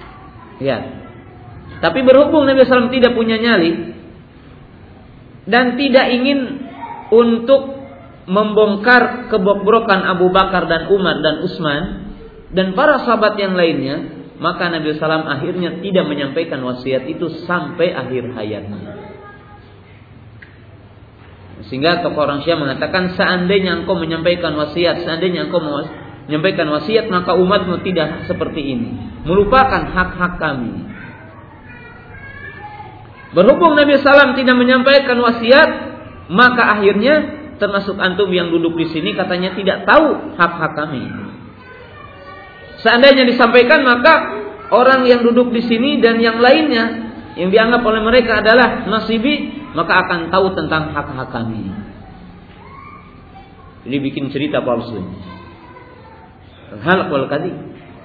tapi berhubung Nabi SAW tidak punya nyali dan tidak ingin untuk membongkar kebobrokan Abu Bakar dan Umar dan Utsman dan para sahabat yang lainnya, maka Nabi SAW akhirnya tidak menyampaikan wasiat itu sampai akhir hayatnya. Sehingga tokoh orang Syiah mengatakan, seandainya engkau menyampaikan wasiat, menyampaikan wasiat, maka umatmu tidak seperti ini, melupakan hak-hak kami. Berhubung Nabi SAW tidak menyampaikan wasiat, maka akhirnya termasuk antum yang duduk di sini katanya tidak tahu hak-hak kami. Seandainya disampaikan, maka orang yang duduk di sini dan yang lainnya yang dianggap oleh mereka adalah nasibi, maka akan tahu tentang hak-hak kami. Jadi bikin cerita palsu. Hal wal kadhib.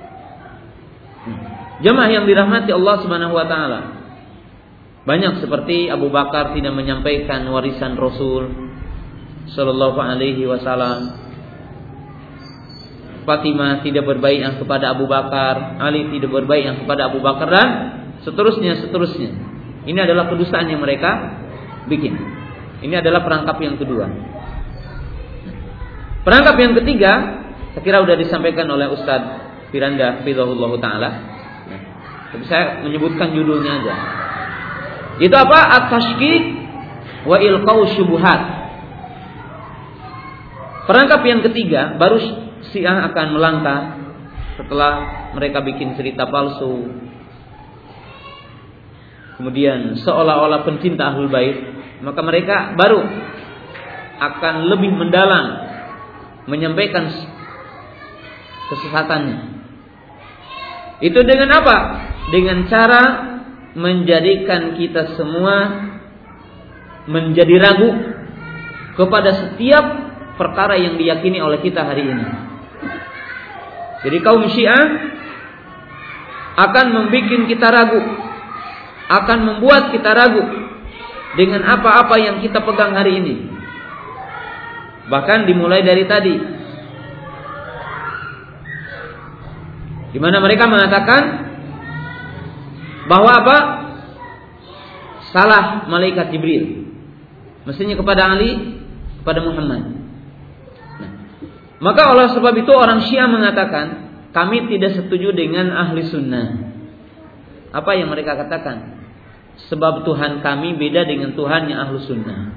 Jemaah yang dirahmati Allah Subhanahu wa taala. Banyak seperti Abu Bakar tidak menyampaikan warisan Rasul sallallahu alaihi wasallam. Fatimah tidak berbaiat kepada Abu Bakar, Ali tidak berbaiat kepada Abu Bakar, dan seterusnya. Ini adalah kedustaan yang mereka bikin. Ini adalah perangkap yang kedua. Perangkap yang ketiga, saya kira sudah disampaikan oleh Ustaz Firanda hafizahullah taala. Tapi saya menyebutkan judulnya aja. Itu apa? At-tashkik wa ilqau syubuhat. Perangkap yang ketiga, baru Syiah akan melangkah setelah mereka bikin cerita palsu. Kemudian seolah-olah pencinta Ahlul Bait, maka mereka baru akan lebih mendalam menyampaikan kesesatannya. Itu dengan apa? Dengan cara menjadikan kita semua menjadi ragu kepada setiap perkara yang diyakini oleh kita hari ini. Jadi kaum Syiah akan membuat kita ragu, akan membuat kita ragu dengan apa-apa yang kita pegang hari ini. Bahkan dimulai dari tadi, di mana mereka mengatakan bahwa apa? Salah malaikat Jibril, mestinya kepada Ali, kepada Muhammad. Maka oleh sebab itu orang Syiah mengatakan, kami tidak setuju dengan ahli sunnah. Apa yang mereka katakan? Sebab Tuhan kami beda dengan Tuhan yang ahli sunnah.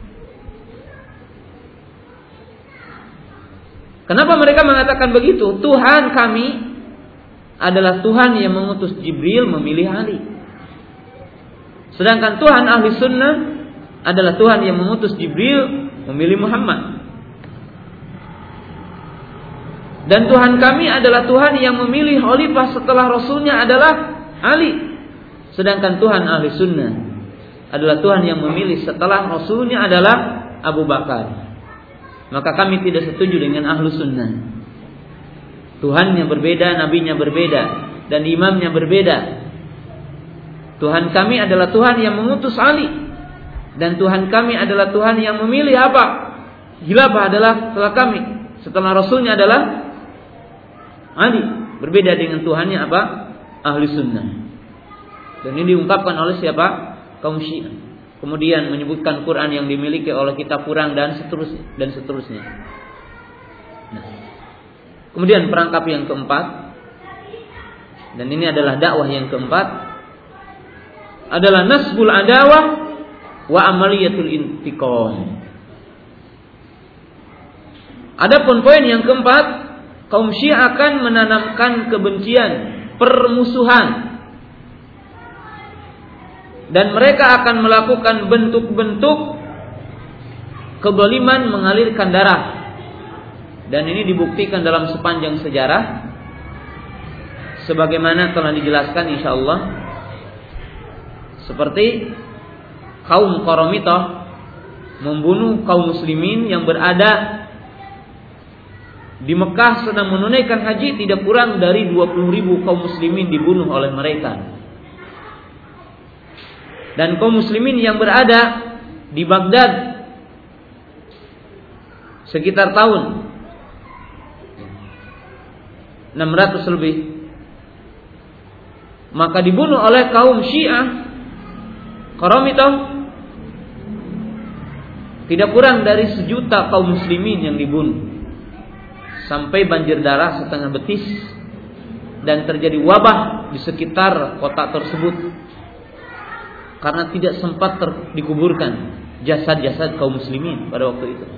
Kenapa mereka mengatakan begitu? Tuhan kami adalah Tuhan yang mengutus Jibril memilih Ali. Sedangkan Tuhan ahli sunnah adalah Tuhan yang mengutus Jibril memilih Muhammad. Dan Tuhan kami adalah Tuhan yang memilih khalifah setelah Rasulnya adalah Ali. Sedangkan Tuhan ahli sunnah adalah Tuhan yang memilih setelah Rasulnya adalah Abu Bakar. Maka kami tidak setuju dengan ahlu sunnah. Tuhannya berbeda, nabinya berbeda, dan imamnya berbeda. Tuhan kami adalah Tuhan yang mengutus Ali, dan Tuhan kami adalah Tuhan yang memilih apa? Khilafah adalah setelah kami, setelah Rasulnya adalah Ali. Berbeda dengan Tuhannya apa? Ahli sunnah. Dan ini diungkapkan oleh siapa? Kaum Syiah. Kemudian menyebutkan Quran yang dimiliki oleh kitab kurang dan seterusnya. Nah, kemudian perangkap yang keempat, dan ini adalah dakwah yang keempat, adalah nasbul adawah wa amaliyatul intiqam. Adapun poin yang keempat, kaum Syiah akan menanamkan kebencian, permusuhan, dan mereka akan melakukan bentuk-bentuk kezaliman mengalirkan darah. Dan ini dibuktikan dalam sepanjang sejarah, sebagaimana telah dijelaskan insyaallah Seperti kaum Qaramithah membunuh kaum muslimin yang berada di Mekah sedang menunaikan haji, tidak kurang dari 20.000 kaum muslimin dibunuh oleh mereka. Dan kaum muslimin yang berada di Baghdad sekitar tahun 600 lebih, maka dibunuh oleh kaum Syiah Qaramithah tidak kurang dari 1 juta kaum muslimin yang dibunuh, sampai banjir darah setengah betis dan terjadi wabah di sekitar kota tersebut karena tidak sempat dikuburkan jasad-jasad kaum muslimin pada waktu itu.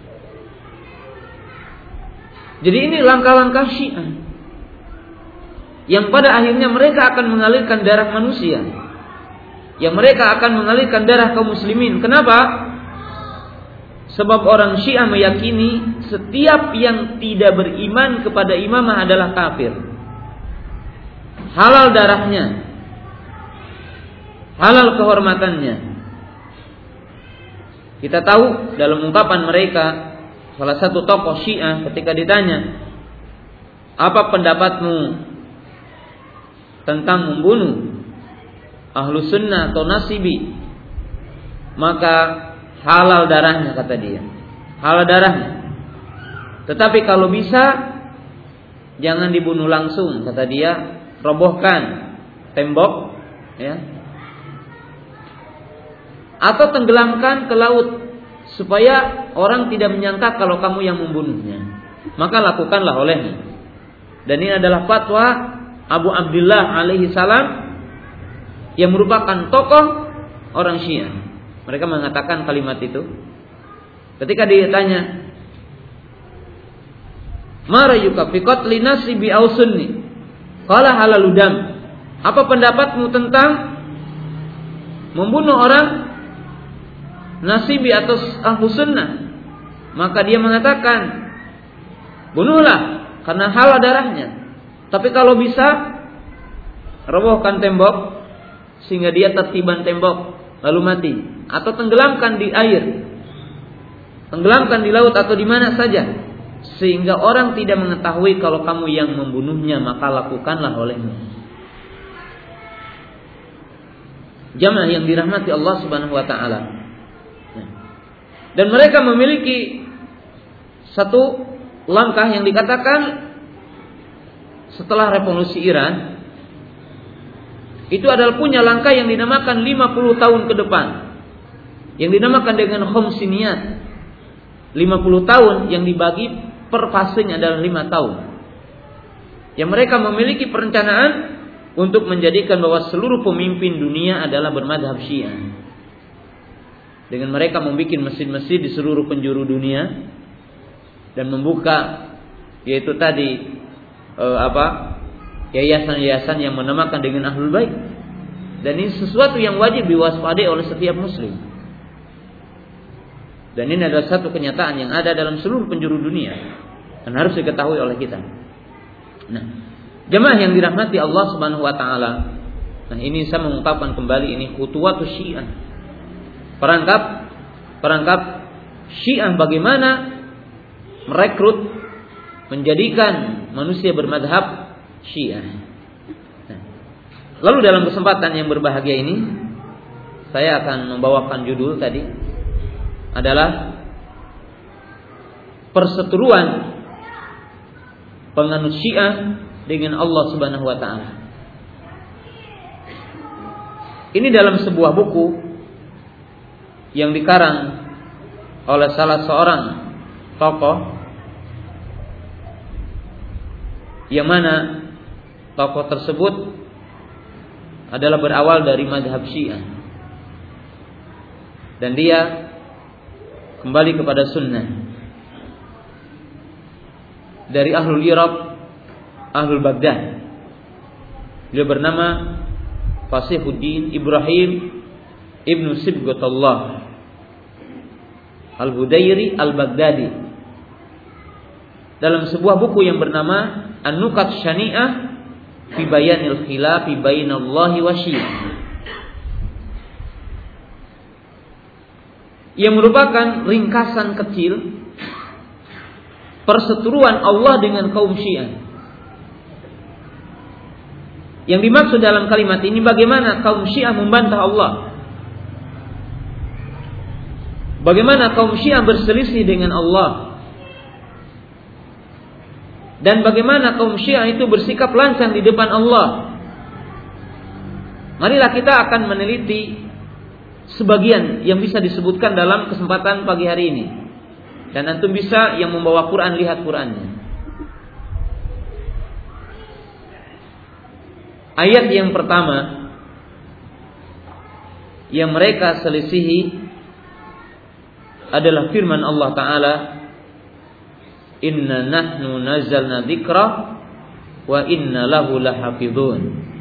Jadi ini langkah-langkah Syiah yang pada akhirnya mereka akan mengalirkan darah manusia, yang mereka akan mengalirkan darah kaum muslimin. Kenapa? Sebab orang Syiah meyakini setiap yang tidak beriman kepada imamah adalah kafir. Halal darahnya, halal kehormatannya. Kita tahu dalam ungkapan mereka, salah satu tokoh Syiah ketika ditanya, apa pendapatmu tentang membunuh ahlu sunnah atau nasibi, maka halal darahnya, kata dia, halal darahnya. Tetapi kalau bisa jangan dibunuh langsung, kata dia, robohkan tembok, ya, atau tenggelamkan ke laut supaya orang tidak menyangka kalau kamu yang membunuhnya. Maka lakukanlah olehnya. Dan ini adalah fatwa Abu Abdullah alaihi salam yang merupakan tokoh orang Syiah. Mereka mengatakan kalimat itu ketika ditanya, "Ma ra'yuka fi qatli nasibi aw sunni?" Qala halaludam. Apa pendapatmu tentang membunuh orang nasibi atau ahlu sunnah? Maka dia mengatakan, bunuhlah karena halal darahnya. Tapi kalau bisa robohkan tembok sehingga dia tertiban tembok lalu mati, atau tenggelamkan di air, tenggelamkan di laut atau di mana saja, sehingga orang tidak mengetahui kalau kamu yang membunuhnya, maka lakukanlah olehmu. Jamaah yang dirahmati Allah Subhanahu wa taala. Dan mereka memiliki satu langkah yang dikatakan setelah revolusi Iran, itu adalah punya langkah yang dinamakan 50 tahun ke depan, yang dinamakan dengan Khomsiniyat. 50 tahun yang dibagi per fasenya adalah 5 tahun. Yang mereka memiliki perencanaan untuk menjadikan bahwa seluruh pemimpin dunia adalah bermadhab Syiah. Dengan mereka membuat masjid-masjid di seluruh penjuru dunia dan membuka, yaitu tadi yayasan-yayasan yang menamakan dengan Ahlul Bait. Dan ini sesuatu yang wajib diwaspadai oleh setiap muslim. Dan ini adalah satu kenyataan yang ada dalam seluruh penjuru dunia dan harus diketahui oleh kita. Nah, jemaah yang dirahmati Allah Subhanahu wa taala. Nah, ini saya mengungkapkan kembali, ini khutuwatus Syiah. Perangkap Syiah bagaimana merekrut, menjadikan manusia bermadhab Syiah. Nah, lalu dalam kesempatan yang berbahagia ini, saya akan membawakan judul tadi adalah perseteruan penganut Syiah dengan Allah Subhanahu wa taala. Ini dalam sebuah buku yang dikarang oleh salah seorang tokoh, yang mana tokoh tersebut adalah berawal dari mazhab Syiah dan dia kembali kepada sunnah dari Ahlul Iraq, Ahlul Baghdad. Dia bernama Fasihuddin Ibrahim Ibnu Sibghatullah Al-Hudairi Al-Baghdadi, dalam sebuah buku yang bernama An-Nukat Syani'ah fi Bayanil Khilafi Bainallahi wa Syiah. yang merupakan ringkasan kecil perseteruan Allah dengan kaum Syiah. Yang dimaksud dalam kalimat ini bagaimana kaum Syiah membantah Allah, bagaimana kaum Syiah berselisih dengan Allah, dan bagaimana kaum Syiah itu bersikap lancang di depan Allah. Marilah kita akan meneliti sebagian yang bisa disebutkan dalam kesempatan pagi hari ini. Dan antum bisa yang membawa Quran lihat Qurannya. Ayat yang pertama yang mereka selisihi adalah firman Allah Ta'ala, Inna nahnu nazzalna dzikra wa inna lahu lahafidhun.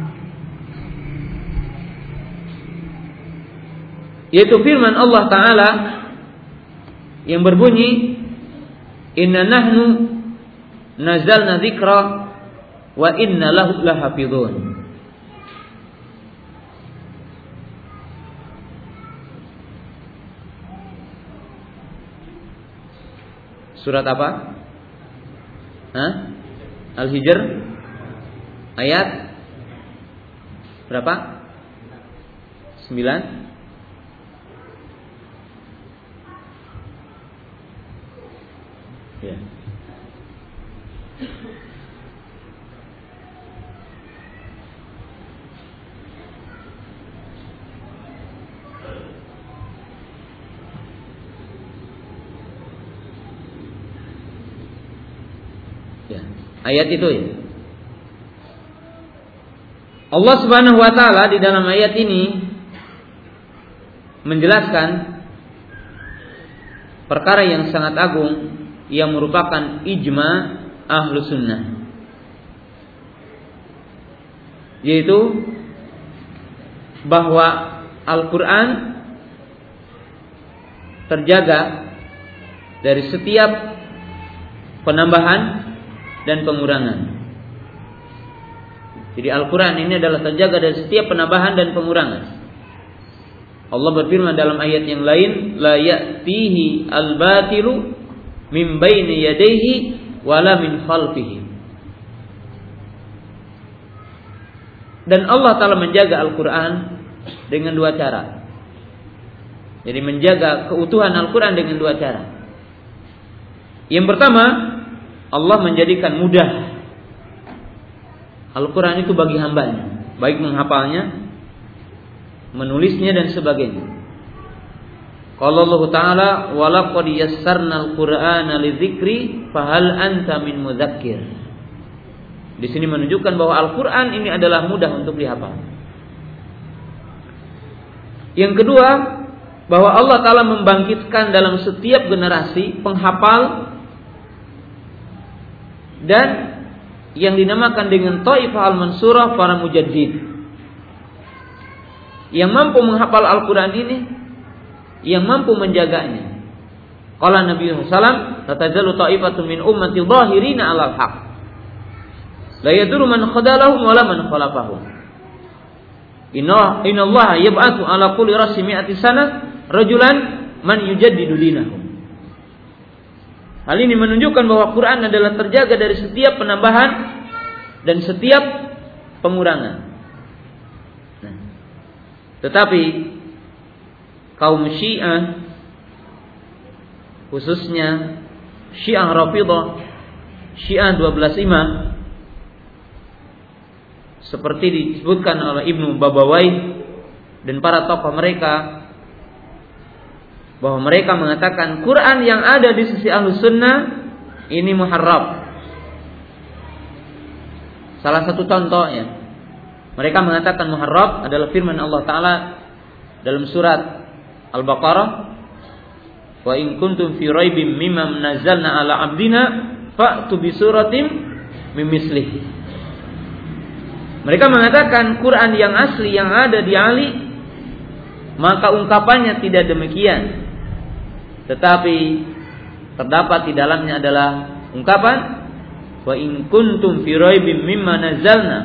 Yaitu firman Allah Ta'ala yang berbunyi, Inna nahnu nazzalna dzikra wa inna lahu lahafidhun. Surat apa? Al-Hijr ayat berapa? 9. Ya. Ya, ayat itu ya. Allah Subhanahu wa taala di dalam ayat ini menjelaskan perkara yang sangat agung yang merupakan ijma ahlu sunnah, yaitu bahwa Al-Quran terjaga dari setiap penambahan dan pengurangan. Jadi Al-Quran ini adalah terjaga dari setiap penambahan dan pengurangan. Allah berfirman dalam ayat yang lain, la ya'tihi al-batilu min baini yadayhi wala min khalfihi. Dan Allah Ta'ala menjaga Al-Quran dengan dua cara. Jadi menjaga keutuhan Al-Quran dengan dua cara. Yang pertama, Allah menjadikan mudah Al-Quran itu bagi hambanya, baik menghafalnya, menulisnya dan sebagainya. Qala Allah Ta'ala wa laqad yassarnal Qur'ana lidzikri fahal anta min mudzakir. Di sini menunjukkan bahwa Al-Qur'an ini adalah mudah untuk dihafal. Yang kedua, bahwa Allah Ta'ala membangkitkan dalam setiap generasi penghafal dan yang dinamakan dengan Taifah al-Mansurah, para mujaddid yang mampu menghafal Al-Qur'an ini, yang mampu menjaganya. Qala Nabi sallallahu tatazalu ta'ifatun min ummati dhahirina 'alal haq la yadurru man khadalahum wa la man khalafahum. Inna Allah yab'atsu 'ala kulli rasi mi'ati sanah rajulan man yujaddidu dinahum. Hal ini menunjukkan bahwa Quran adalah terjaga dari setiap penambahan dan setiap pengurangan. Nah, tetapi kaum Syiah, khususnya Syiah Rafidhah, Syiah 12 imam, seperti disebutkan oleh Ibnu Babawai dan para tokoh mereka, bahwa mereka mengatakan Quran yang ada di sisi Ahlus Sunnah ini muharraf. Salah satu contohnya, mereka mengatakan muharraf adalah firman Allah Ta'ala dalam surat Al-Baqarah, wa in kuntum fi raibim mimma nazzalna ala abdina fa'tu bi suratim min mislihi. Mereka mengatakan Quran yang asli yang ada di Ali, maka ungkapannya tidak demikian, tetapi terdapat di dalamnya adalah ungkapan wa in kuntum fi raibim mimma nazzalna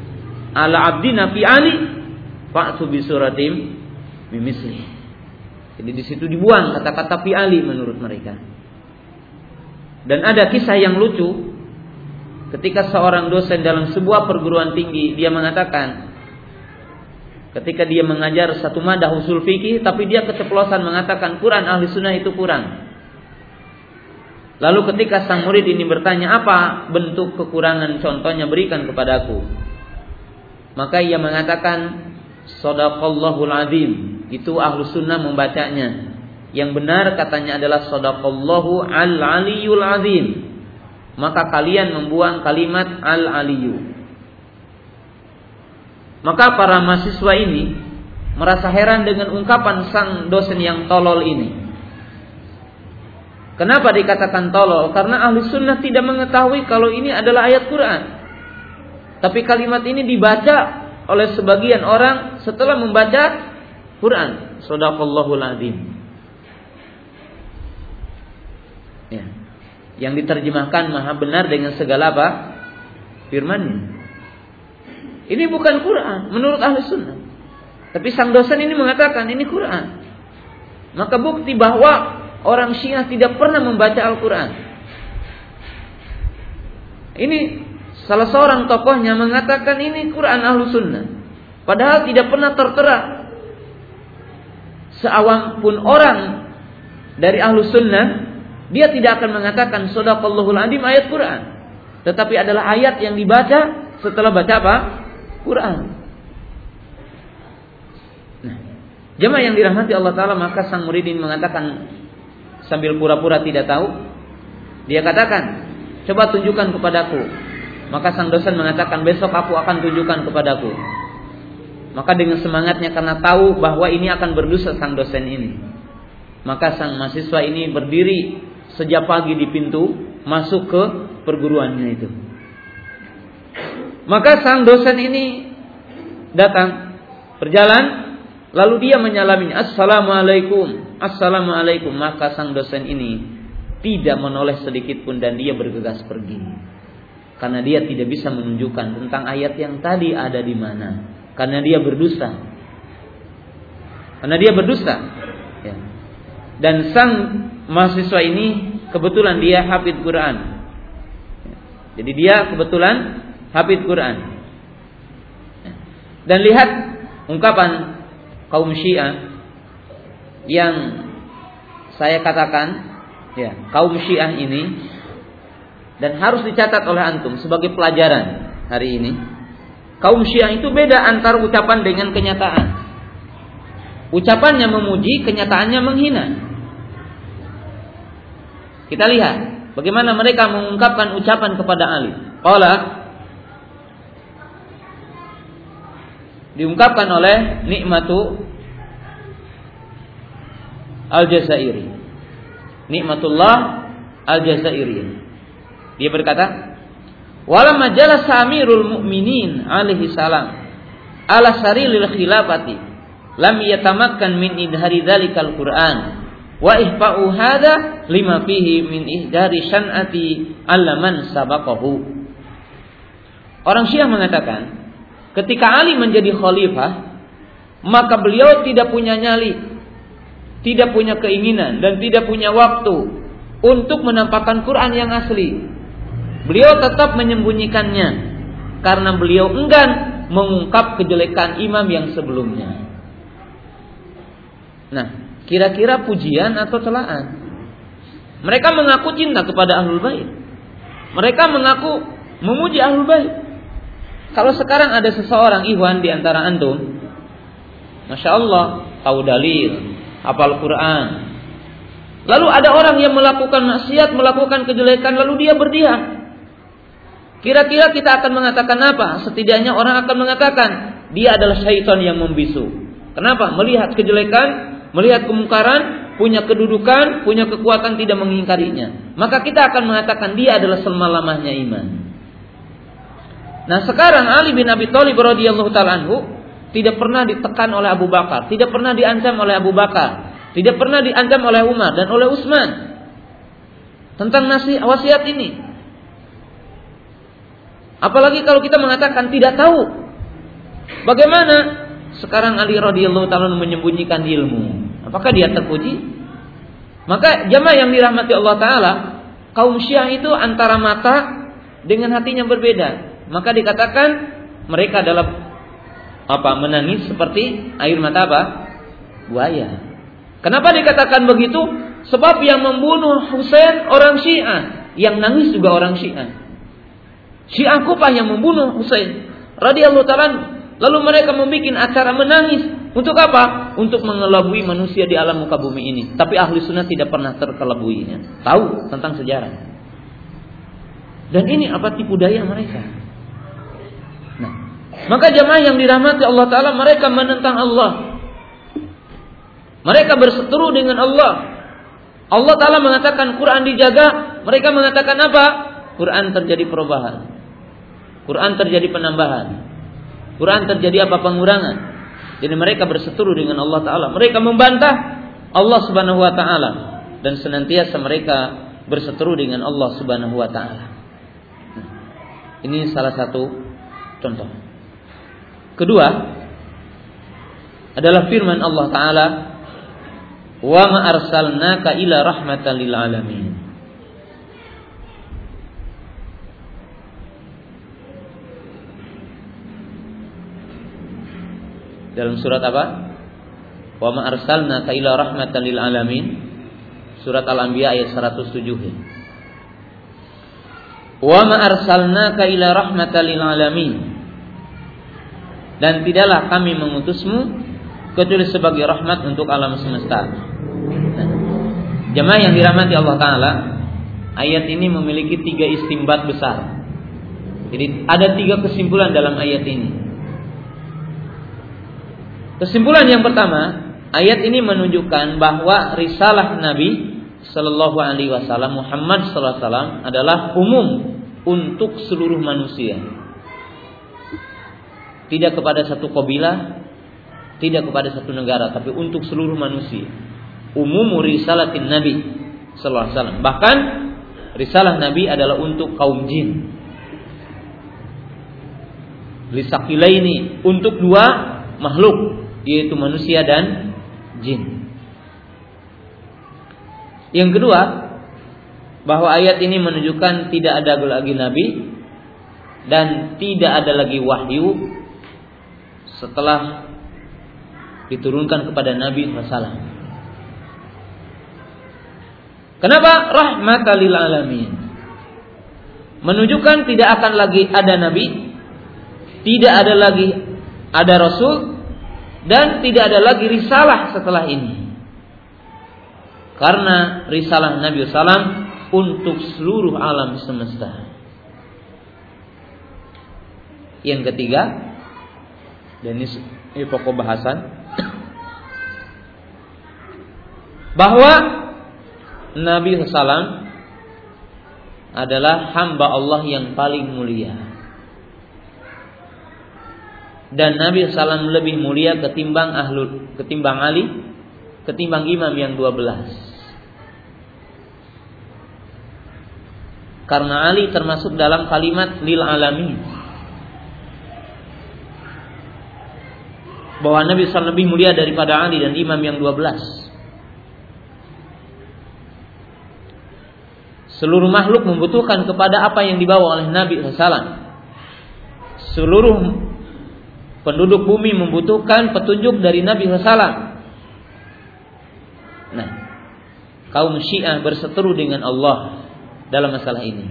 ala abdina fi Ali fa'tu bi suratim bimisli. Jadi di situ dibuang kata-kata fi'ali menurut mereka. Dan ada kisah yang lucu ketika seorang dosen dalam sebuah perguruan tinggi, dia mengatakan ketika dia mengajar satu madah usul fikih, tapi dia keceplosan mengatakan Quran ahli sunnah itu kurang. Lalu ketika sang murid ini bertanya, apa bentuk kekurangan, contohnya berikan kepadaku. Maka ia mengatakan, Shadaqallahul azim. Itu ahlu sunnah membacanya. Yang benar katanya adalah Shadaqallahu al-aliyul azim. Maka kalian membuang kalimat al-aliyu. Maka para mahasiswa ini merasa heran dengan ungkapan sang dosen yang tolol ini. Kenapa dikatakan tolol? Karena ahli sunnah tidak mengetahui kalau ini adalah ayat Quran. Tapi kalimat ini dibaca oleh sebagian orang setelah membaca Quran. Shadaqallahul azim. Ya. Yang diterjemahkan maha benar dengan segala apa? Firman-Nya. Ini bukan Quran menurut ahli sunnah. Tapi sang dosen ini mengatakan ini Quran. Maka bukti bahwa orang Syiah tidak pernah membaca Al-Quran. Ini salah seorang tokohnya mengatakan ini Quran Ahlu Sunnah. Padahal tidak pernah tertera seawam pun orang dari Ahlu Sunnah, dia tidak akan mengatakan Shadaqallahul azim ayat Quran. Tetapi adalah ayat yang dibaca setelah baca apa? Quran. Nah, jemaah yang dirahmati Allah Ta'ala, maka sang muridin mengatakan sambil pura-pura tidak tahu, dia katakan, coba tunjukkan kepadaku. Maka sang dosen mengatakan, besok aku akan tunjukkan kepadaku. Maka dengan semangatnya karena tahu bahwa ini akan berdosa sang dosen ini, maka sang mahasiswa ini berdiri sejak pagi di pintu masuk ke perguruannya itu. Maka sang dosen ini datang, berjalan, lalu dia menyalaminya, Assalamualaikum, Assalamualaikum. Maka sang dosen ini tidak menoleh sedikit pun dan dia bergegas pergi. Karena dia tidak bisa menunjukkan tentang ayat yang tadi ada di mana. Karena dia berdusta. Karena dia berdusta. Ya. Dan sang mahasiswa ini kebetulan dia hafidz Quran. Jadi dia kebetulan hafidz Quran. Dan lihat ungkapan kaum Syiah yang saya katakan, ya, kaum Syiah ini, dan harus dicatat oleh antum sebagai pelajaran hari ini. Kaum Syiah itu beda antara ucapan dengan kenyataan. Ucapannya memuji, kenyataannya menghina. Kita lihat bagaimana mereka mengungkapkan ucapan kepada Ali. Qala, diungkapkan oleh Nikmatu Al-Jazairi, Nikmatullah Al-Jazairi. Dia berkata, walamma jalasa Amirul Mukminin alaihi salam ala sarilil khilafati lam yatamakkan min idhari dzalikal Qur'an wa ihfa'u hadza lima fihi min ihdari syan'ati allaman sabaqahu. Orang Syiah mengatakan, ketika Ali menjadi khalifah, maka beliau tidak punya nyali, tidak punya keinginan dan tidak punya waktu untuk menampakkan Quran yang asli. Beliau tetap menyembunyikannya karena beliau enggan mengungkap kejelekan imam yang sebelumnya. Nah, kira-kira pujian atau celaan? Mereka mengaku cinta kepada Ahlul Bait. Mereka mengaku memuji Ahlul Bait. Kalau sekarang ada seseorang ikhwan di antara antum, Masya Allah, tahu dalil, hafal Quran, lalu ada orang yang melakukan maksiat, melakukan kejelekan, lalu dia berdiam. Kira-kira kita akan mengatakan apa? Setidaknya orang akan mengatakan dia adalah syaitan yang membisu. Kenapa? Melihat kejelekan, melihat kemungkaran, punya kedudukan, punya kekuatan, tidak mengingkarinya. Maka kita akan mengatakan dia adalah selama-lamanya iman. Nah, sekarang Ali bin Abi Thalib radhiyallahu ta'ala anhu tidak pernah ditekan oleh Abu Bakar, tidak pernah diancam oleh Abu Bakar, tidak pernah diancam oleh Umar dan oleh Utsman tentang wasiat ini. Apalagi kalau kita mengatakan tidak tahu. Bagaimana sekarang Ali radhiyallahu ta'ala menyembunyikan ilmu? apakah dia terpuji? Maka jamaah yang dirahmati Allah Ta'ala, kaum Syiah itu antara mata dengan hatinya berbeda. Maka dikatakan mereka adalah menangis seperti air mata buaya. Kenapa dikatakan begitu? Sebab yang membunuh Husain orang Syiah, yang nangis juga orang Syiah. Syiah Kufah yang membunuh Husain radhiyallahu ta'ala. Lalu mereka membuat acara menangis. Untuk apa? Untuk mengelabui manusia di alam muka bumi ini. Tapi ahli sunnah tidak pernah terkelabuinya. Tahu tentang sejarah. Dan ini tipu daya mereka. Nah, maka jamaah yang dirahmati Allah Ta'ala, mereka menentang Allah. Mereka berseteru dengan Allah. Allah Ta'ala mengatakan Quran dijaga. Mereka mengatakan apa? Quran terjadi perubahan. Quran terjadi penambahan. Quran terjadi pengurangan. Jadi mereka berseteru dengan Allah Ta'ala. Mereka membantah Allah Subhanahu Wa Ta'ala. Dan senantiasa mereka berseteru dengan Allah Subhanahu Wa Ta'ala. Ini salah satu contoh. Kedua adalah firman Allah Ta'ala, wa ma arsalnaka ila rahmatan lil alamin. Dalam surat apa? Wa ma arsalnaka ila rahmatan lil alamin. Surat Al-Anbiya ayat 107. Wa ma arsalnaka ila rahmatan lil alamin. Dan tidaklah kami mengutusmu kecuali sebagai rahmat untuk alam semesta. Jemaah yang dirahmati Allah Ta'ala, ayat ini memiliki 3 istimbat besar. Jadi ada 3 kesimpulan dalam ayat ini. Kesimpulan yang pertama, ayat ini menunjukkan bahwa risalah Nabi Sallallahu Alaihi Wasallam, Muhammad Sallallahu Alaihi Wasallam adalah umum untuk seluruh manusia. Tidak kepada satu kabilah, tidak kepada satu negara, tapi untuk seluruh manusia. Umum risalatin Nabi Sallallahu Alaihi Wasallam. Bahkan risalah Nabi adalah untuk kaum jin. Lisaqilaini, untuk 2 makhluk, yaitu manusia dan jin. Yang kedua, bahwa ayat ini menunjukkan tidak ada lagi nabi dan tidak ada lagi wahyu setelah diturunkan kepada Nabi SAW. Kenapa? Rahmatan lil alamin. Menunjukkan tidak akan lagi ada nabi, tidak ada lagi ada rasul, dan tidak ada lagi risalah setelah ini. Karena risalah Nabi SAW untuk seluruh alam semesta. Yang ketiga, dan ini pokok bahasan, bahwa Nabi SAW adalah hamba Allah yang paling mulia. Dan Nabi SAW lebih mulia ketimbang Ali, ketimbang imam yang 12. Karena Ali termasuk dalam kalimat lil alamin, bahwa Nabi SAW lebih mulia daripada Ali dan imam yang 12. Seluruh makhluk membutuhkan kepada apa yang dibawa oleh Nabi SAW. Seluruh penduduk bumi membutuhkan petunjuk dari Nabi SAW. Nah, kaum Syiah berseteru dengan Allah dalam masalah ini,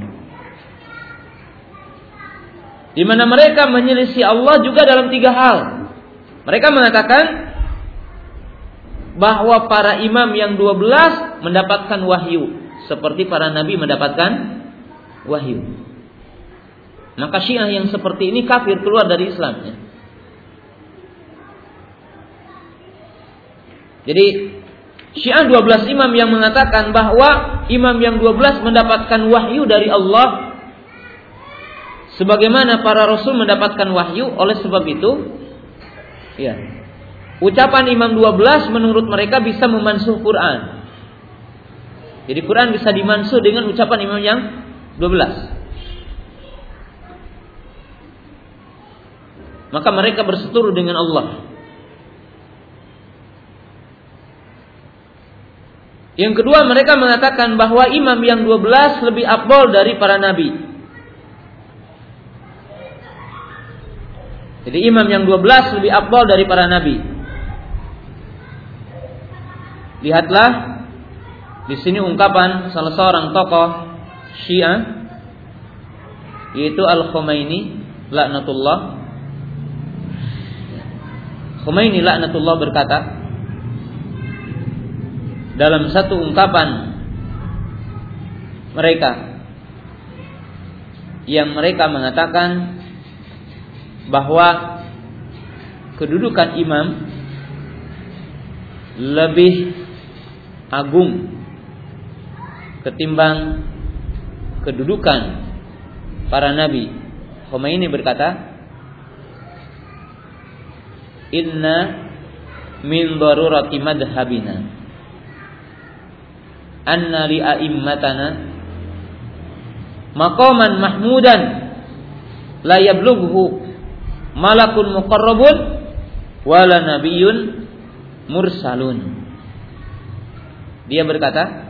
di mana mereka menyelisih Allah juga dalam 3 hal. Mereka mengatakan bahwa para imam yang 12 mendapatkan wahyu seperti para nabi mendapatkan wahyu. Maka Syiah yang seperti ini kafir, keluar dari Islamnya. Jadi Syiah 12 imam yang mengatakan bahwa imam yang 12 mendapatkan wahyu dari Allah sebagaimana para rasul mendapatkan wahyu. Oleh sebab itu, ya, ucapan imam 12 menurut mereka bisa memansuh Quran. Jadi Quran bisa dimansuh dengan ucapan imam yang 12. Maka mereka berseteru dengan Allah. Yang kedua, mereka mengatakan bahwa imam yang 12 lebih afdal dari para nabi. Jadi imam yang 12 lebih afdal dari para nabi. Lihatlah di sini ungkapan salah seorang tokoh Syiah, yaitu Al-Khomeini laknatullah. Khomeini laknatullah berkata dalam satu ungkapan mereka, yang mereka mengatakan bahwa kedudukan imam lebih agung ketimbang kedudukan para nabi. Khomeini berkata, inna min darurati madhabina anna li a'immatana maqaman mahmudan la yablughu malakun muqarrabun wala nabiyyun mursalun. Dia berkata,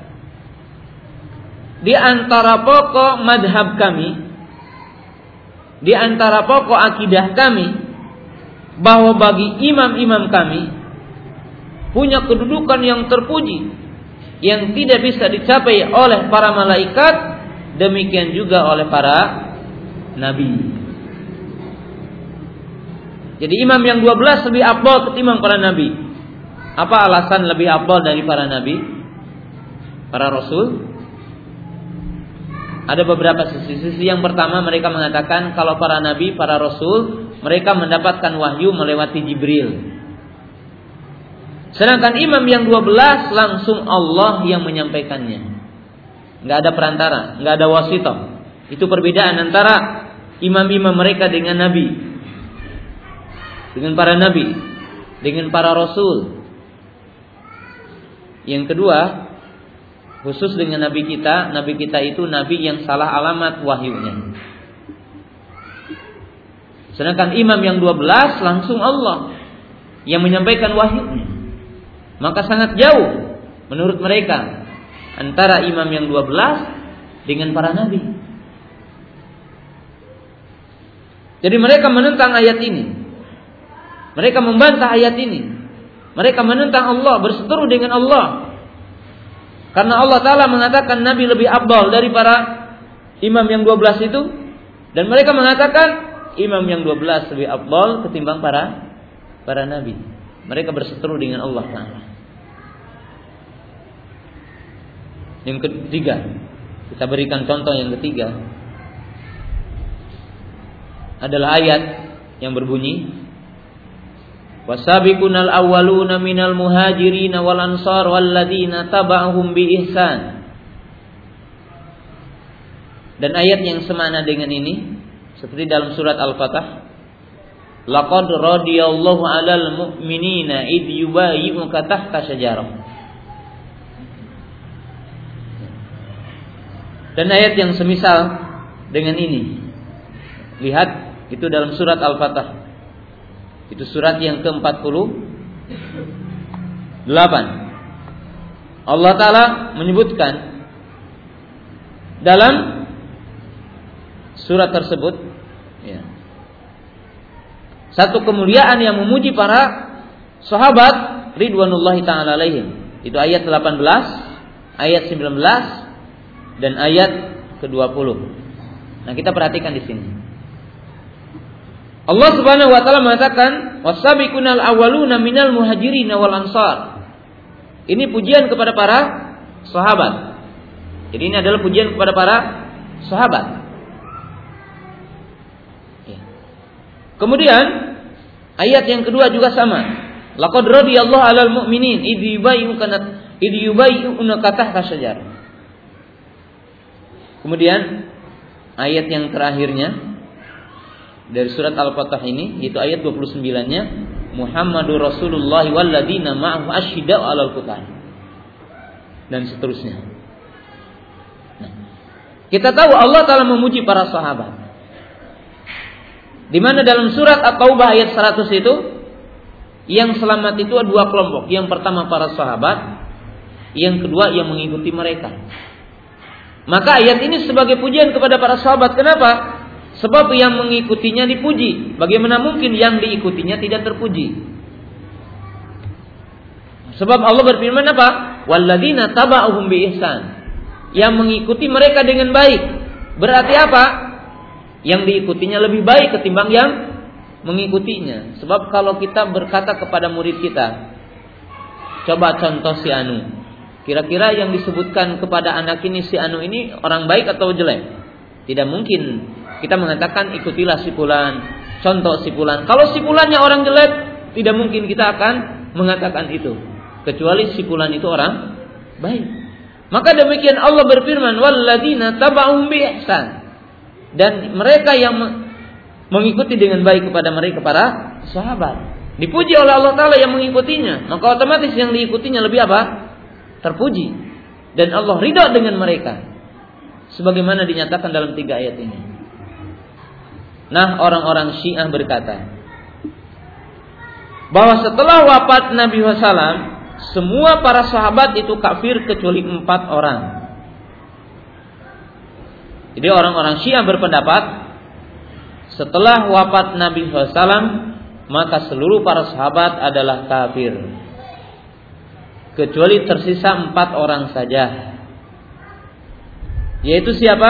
di antara pokok madhab kami, di antara pokok akidah kami, bahwa bagi imam-imam kami punya kedudukan yang terpuji, yang tidak bisa dicapai oleh para malaikat, demikian juga oleh para nabi. Jadi imam yang 12 lebih afdal ketimbang para nabi. Apa alasan lebih afdal dari para nabi, para rasul? Ada beberapa sisi. Yang pertama, mereka mengatakan kalau para nabi, para rasul, mereka mendapatkan wahyu melewati Jibril. Sedangkan imam yang 12 langsung Allah yang menyampaikannya. Enggak ada perantara, enggak ada wasithah. Itu perbedaan antara imam-imam mereka dengan nabi, dengan para nabi, dengan para rasul. Yang kedua, khusus dengan nabi kita itu nabi yang salah alamat wahyunya. Sedangkan imam yang 12 langsung Allah yang menyampaikan wahyunya. Maka sangat jauh menurut mereka antara imam yang 12 dengan para nabi. Jadi mereka menentang ayat ini. Mereka membantah ayat ini. Mereka menentang Allah, berseteru dengan Allah. Karena Allah Ta'ala mengatakan nabi lebih afdal dari para imam yang 12 itu. Dan mereka mengatakan imam yang 12 lebih afdal ketimbang para nabi. Mereka berseteru dengan Allah Ta'ala. Yang ketiga, kita berikan contoh yang ketiga, adalah ayat yang berbunyi, wasabiqunal awwaluna minal muhajirin wal ansar walladzina taba'uhum bi ihsan. Dan ayat yang semakna dengan ini seperti dalam surat Al-Fatah, laqad radiyallahu 'alal mu'minina id yubayyi'uka tahta syajarah. Dan ayat yang semisal dengan ini, lihat itu dalam surat Al-Fatah. Itu surat yang ke-48. Allah Ta'ala menyebutkan dalam surat tersebut, ya, satu kemuliaan yang memuji para sahabat ridwanullahi ta'ala alaihim. Itu ayat 18, ayat 19 dan ayat ke-20. Nah, kita perhatikan di sini. Allah Subhanahu wa taala mengatakan, wasabiqunal awwaluna minal muhajirin wal ansar. Ini pujian kepada para sahabat. Jadi ini adalah pujian kepada para sahabat. Ya. Kemudian ayat yang kedua juga sama. Laqad radiyallahu 'alal mu'minin idh yubayyi'unaka tahta syajarah. Kemudian ayat yang terakhirnya dari surat Al-Fatah ini, yaitu ayat 29-nya, Muhammadur Rasulullah walladzina ma'ahu asyidda'u 'alal kuffar, dan seterusnya. Nah, kita tahu Allah Ta'ala memuji para sahabat. Di mana dalam surat At-Taubah ayat 100 itu, yang selamat itu ada dua kelompok. Yang pertama para sahabat, Yang kedua, yang mengikuti mereka. Maka ayat ini sebagai pujian kepada para sahabat. Kenapa? Sebab yang mengikutinya dipuji. Bagaimana mungkin yang diikutinya tidak terpuji? Sebab Allah berfirman apa? Walladzina taba'uhum bi ihsan. Yang mengikuti mereka dengan baik. Berarti apa? Yang diikutinya lebih baik ketimbang yang mengikutinya. Sebab kalau kita berkata kepada murid kita, coba contoh si Anu. Kira-kira yang disebutkan kepada anak ini, si Anu ini orang baik atau jelek? Tidak mungkin kita mengatakan ikutilah si fulan, contoh si fulan. Kalau si fulannya orang jelek, tidak mungkin kita akan mengatakan itu. Kecuali si fulan itu orang baik. Maka demikian Allah berfirman, walladzina taba'uhum bi ihsan. Dan mereka yang mengikuti dengan baik kepada mereka para sahabat. Dipuji oleh Allah Ta'ala yang mengikutinya. Maka otomatis yang diikutinya lebih apa? Terpuji. Dan Allah ridha dengan mereka. Sebagaimana dinyatakan dalam 3 ayat ini. Nah, orang-orang Syiah berkata bahwa setelah wafat Nabi SAW, semua para sahabat itu kafir kecuali 4 orang. Jadi orang-orang Syiah berpendapat setelah wafat Nabi SAW, maka seluruh para sahabat adalah kafir. Kecuali tersisa 4 orang saja. Yaitu siapa?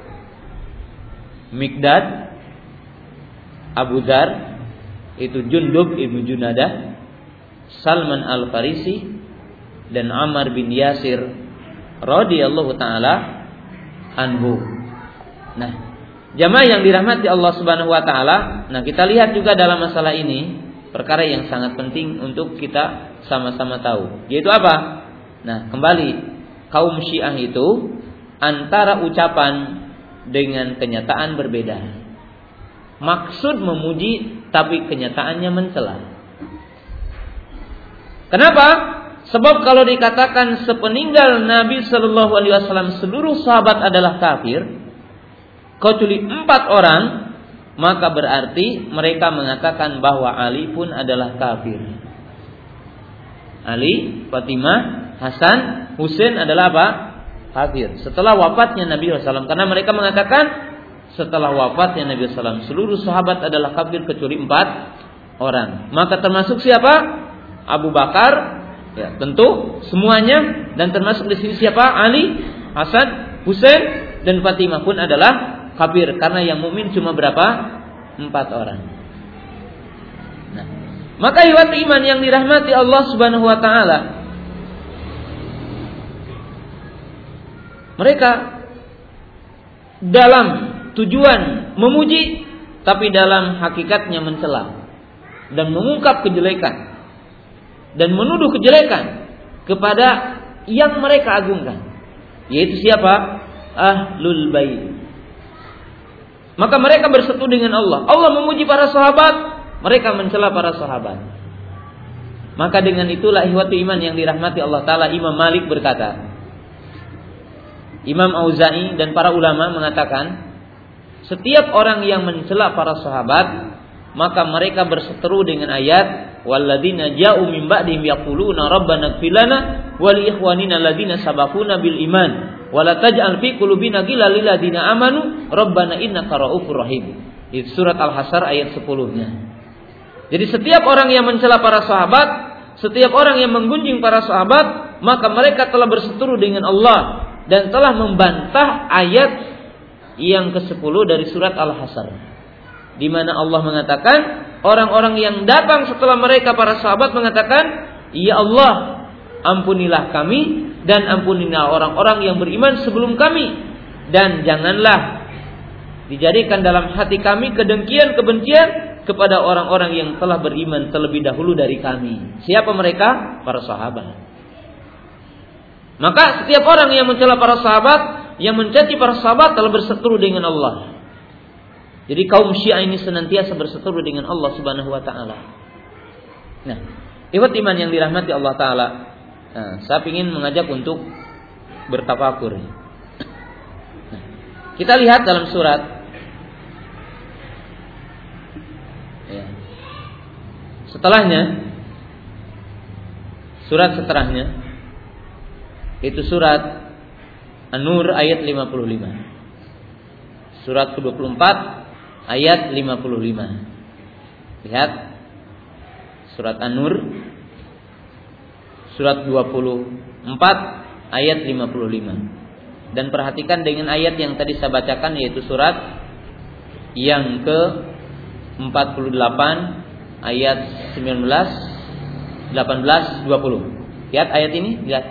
Mikdad, Abu Dzar, itu Jundub ibnu Junadah, Salman al-Farisi, dan Ammar bin Yasir radhiyallahu taala anhu. Nah, jamaah yang dirahmati Allah Subhanahu wa taala, nah kita lihat juga dalam masalah ini perkara yang sangat penting untuk kita sama-sama tahu. Yaitu apa? Nah, kembali kaum Syiah itu antara ucapan dengan kenyataan berbeda. Maksud memuji tapi kenyataannya mencela. Kenapa? Sebab kalau dikatakan sepeninggal Nabi Shallallahu Alaihi Wasallam seluruh sahabat adalah kafir, kecuali 4 orang, maka berarti mereka mengatakan bahwa Ali pun adalah kafir. Ali, Fatimah, Hasan, Husain adalah apa? Kafir. Setelah wafatnya Nabi SAW. Karena mereka mengatakan setelah wafatnya Nabi SAW seluruh sahabat adalah kafir kecuali 4 orang. Maka termasuk siapa? Abu Bakar, ya tentu semuanya, dan termasuk di sini siapa? Ali, Hasan, Husain, dan Fatimah pun adalah kafir. Karena yang mukmin cuma berapa? 4 orang. Nah, maka ikhwat iman yang dirahmati Allah Subhanahu wa taala, mereka dalam tujuan memuji tapi dalam hakikatnya mencela dan mengungkap kejelekan dan menuduh kejelekan kepada yang mereka agungkan, yaitu siapa? Ahlul Bait. Maka mereka bersatu dengan Allah. Allah memuji para sahabat, mereka mencela para sahabat. Maka dengan itulah ihwatu iman yang dirahmati Allah Ta'ala, Imam Malik berkata, Imam Auza'i dan para ulama mengatakan, setiap orang yang mencela para sahabat, maka mereka berseteru dengan ayat, walladzina ja'u min ba'dihim yaquluna rabbana ighfir lana wa li ikhwanina alladzina sabaquna bil iman wala taj'al fi qulubina ghillan lil ladzina amanu rabbana innaka ra'ufur rahim. Itu surat Al-Hasyr ayat 10-nya. Jadi setiap orang yang mencela para sahabat, setiap orang yang menggunjing para sahabat, maka mereka telah berseteru dengan Allah dan telah membantah ayat yang ke-10 dari surat Al-Hasyr, di mana Allah mengatakan orang-orang yang datang setelah mereka para sahabat mengatakan, ya Allah, ampunilah kami dan ampunilah orang-orang yang beriman sebelum kami, dan janganlah dijadikan dalam hati kami kedengkian, kebencian kepada orang-orang yang telah beriman terlebih dahulu dari kami. Siapa mereka? Para sahabat. Maka setiap orang yang mencela para sahabat, yang mencaci para sahabat, telah berseteru dengan Allah. Jadi kaum Syiah ini senantiasa berseteru dengan Allah Subhanahu wa taala. Nah, ikhwat iman yang dirahmati Allah taala, saya ingin mengajak untuk bertafakur. Nah, kita lihat dalam surat, ya, setelahnya, surat setelahnya, Itu surat An-Nur ayat 55. Surat ke-24 ayat 55. Lihat surat An-Nur surat 24 ayat 55. Dan perhatikan dengan ayat yang tadi saya bacakan, yaitu surat yang ke-48 ayat 19, 18, 20. Lihat ayat ini, lihat.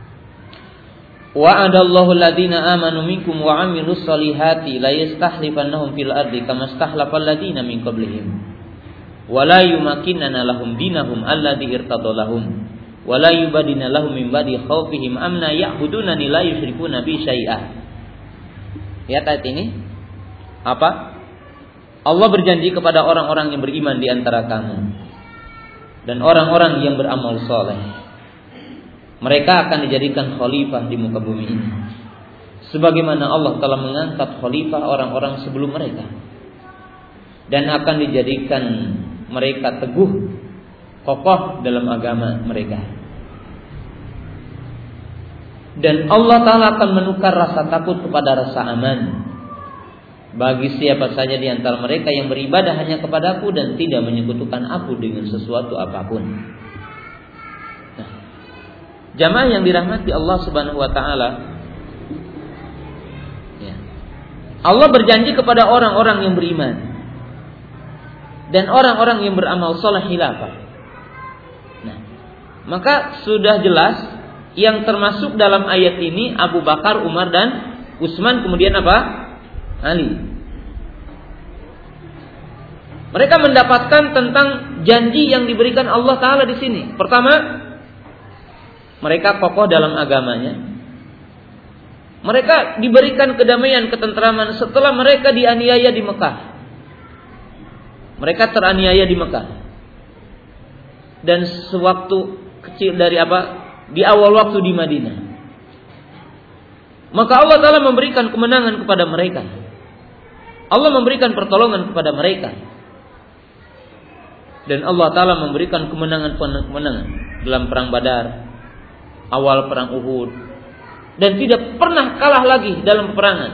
Wa'adallahu alladhina amanu minkum wa 'amilus solihati la yastakhlifannahum fil ardi kama stakhlafal ladzina min qablihim wa la yumakkinanna lahum dinahum alladzi irtadalahum wa la yubadina lahum min ba'di khaufihim amna ya'budunani la yusyrikuna bi syai'ah. Lihat ayat ini. Apa? Allah berjanji kepada orang-orang yang beriman di antara kamu dan orang-orang yang beramal soleh, mereka akan dijadikan khalifah di muka bumi ini, sebagaimana Allah telah mengangkat khalifah orang-orang sebelum mereka, dan akan dijadikan mereka teguh, kokoh dalam agama mereka. Dan Allah Ta'ala akan menukar rasa takut kepada rasa aman bagi siapa saja di antara mereka yang beribadah hanya kepadaku dan tidak menyekutukan aku dengan sesuatu apapun. Jamaah yang dirahmati Allah Subhanahu wa taala. Ya. Allah berjanji kepada orang-orang yang beriman dan orang-orang yang beramal saleh khilafah. Nah, maka sudah jelas yang termasuk dalam ayat ini Abu Bakar, Umar dan Utsman, kemudian apa? Ali. Mereka mendapatkan tentang janji yang diberikan Allah Ta'ala di sini. Pertama, mereka kokoh dalam agamanya. Mereka diberikan kedamaian, ketentraman setelah mereka dianiaya di Mekah. Mereka teraniaya di Mekah. Dan sewaktu kecil dari di awal waktu di Madinah. Maka Allah Ta'ala memberikan kemenangan kepada mereka. Allah memberikan pertolongan kepada mereka. Dan Allah Ta'ala memberikan kemenangan dalam perang Badar, awal perang Uhud, dan tidak pernah kalah lagi dalam peperangan.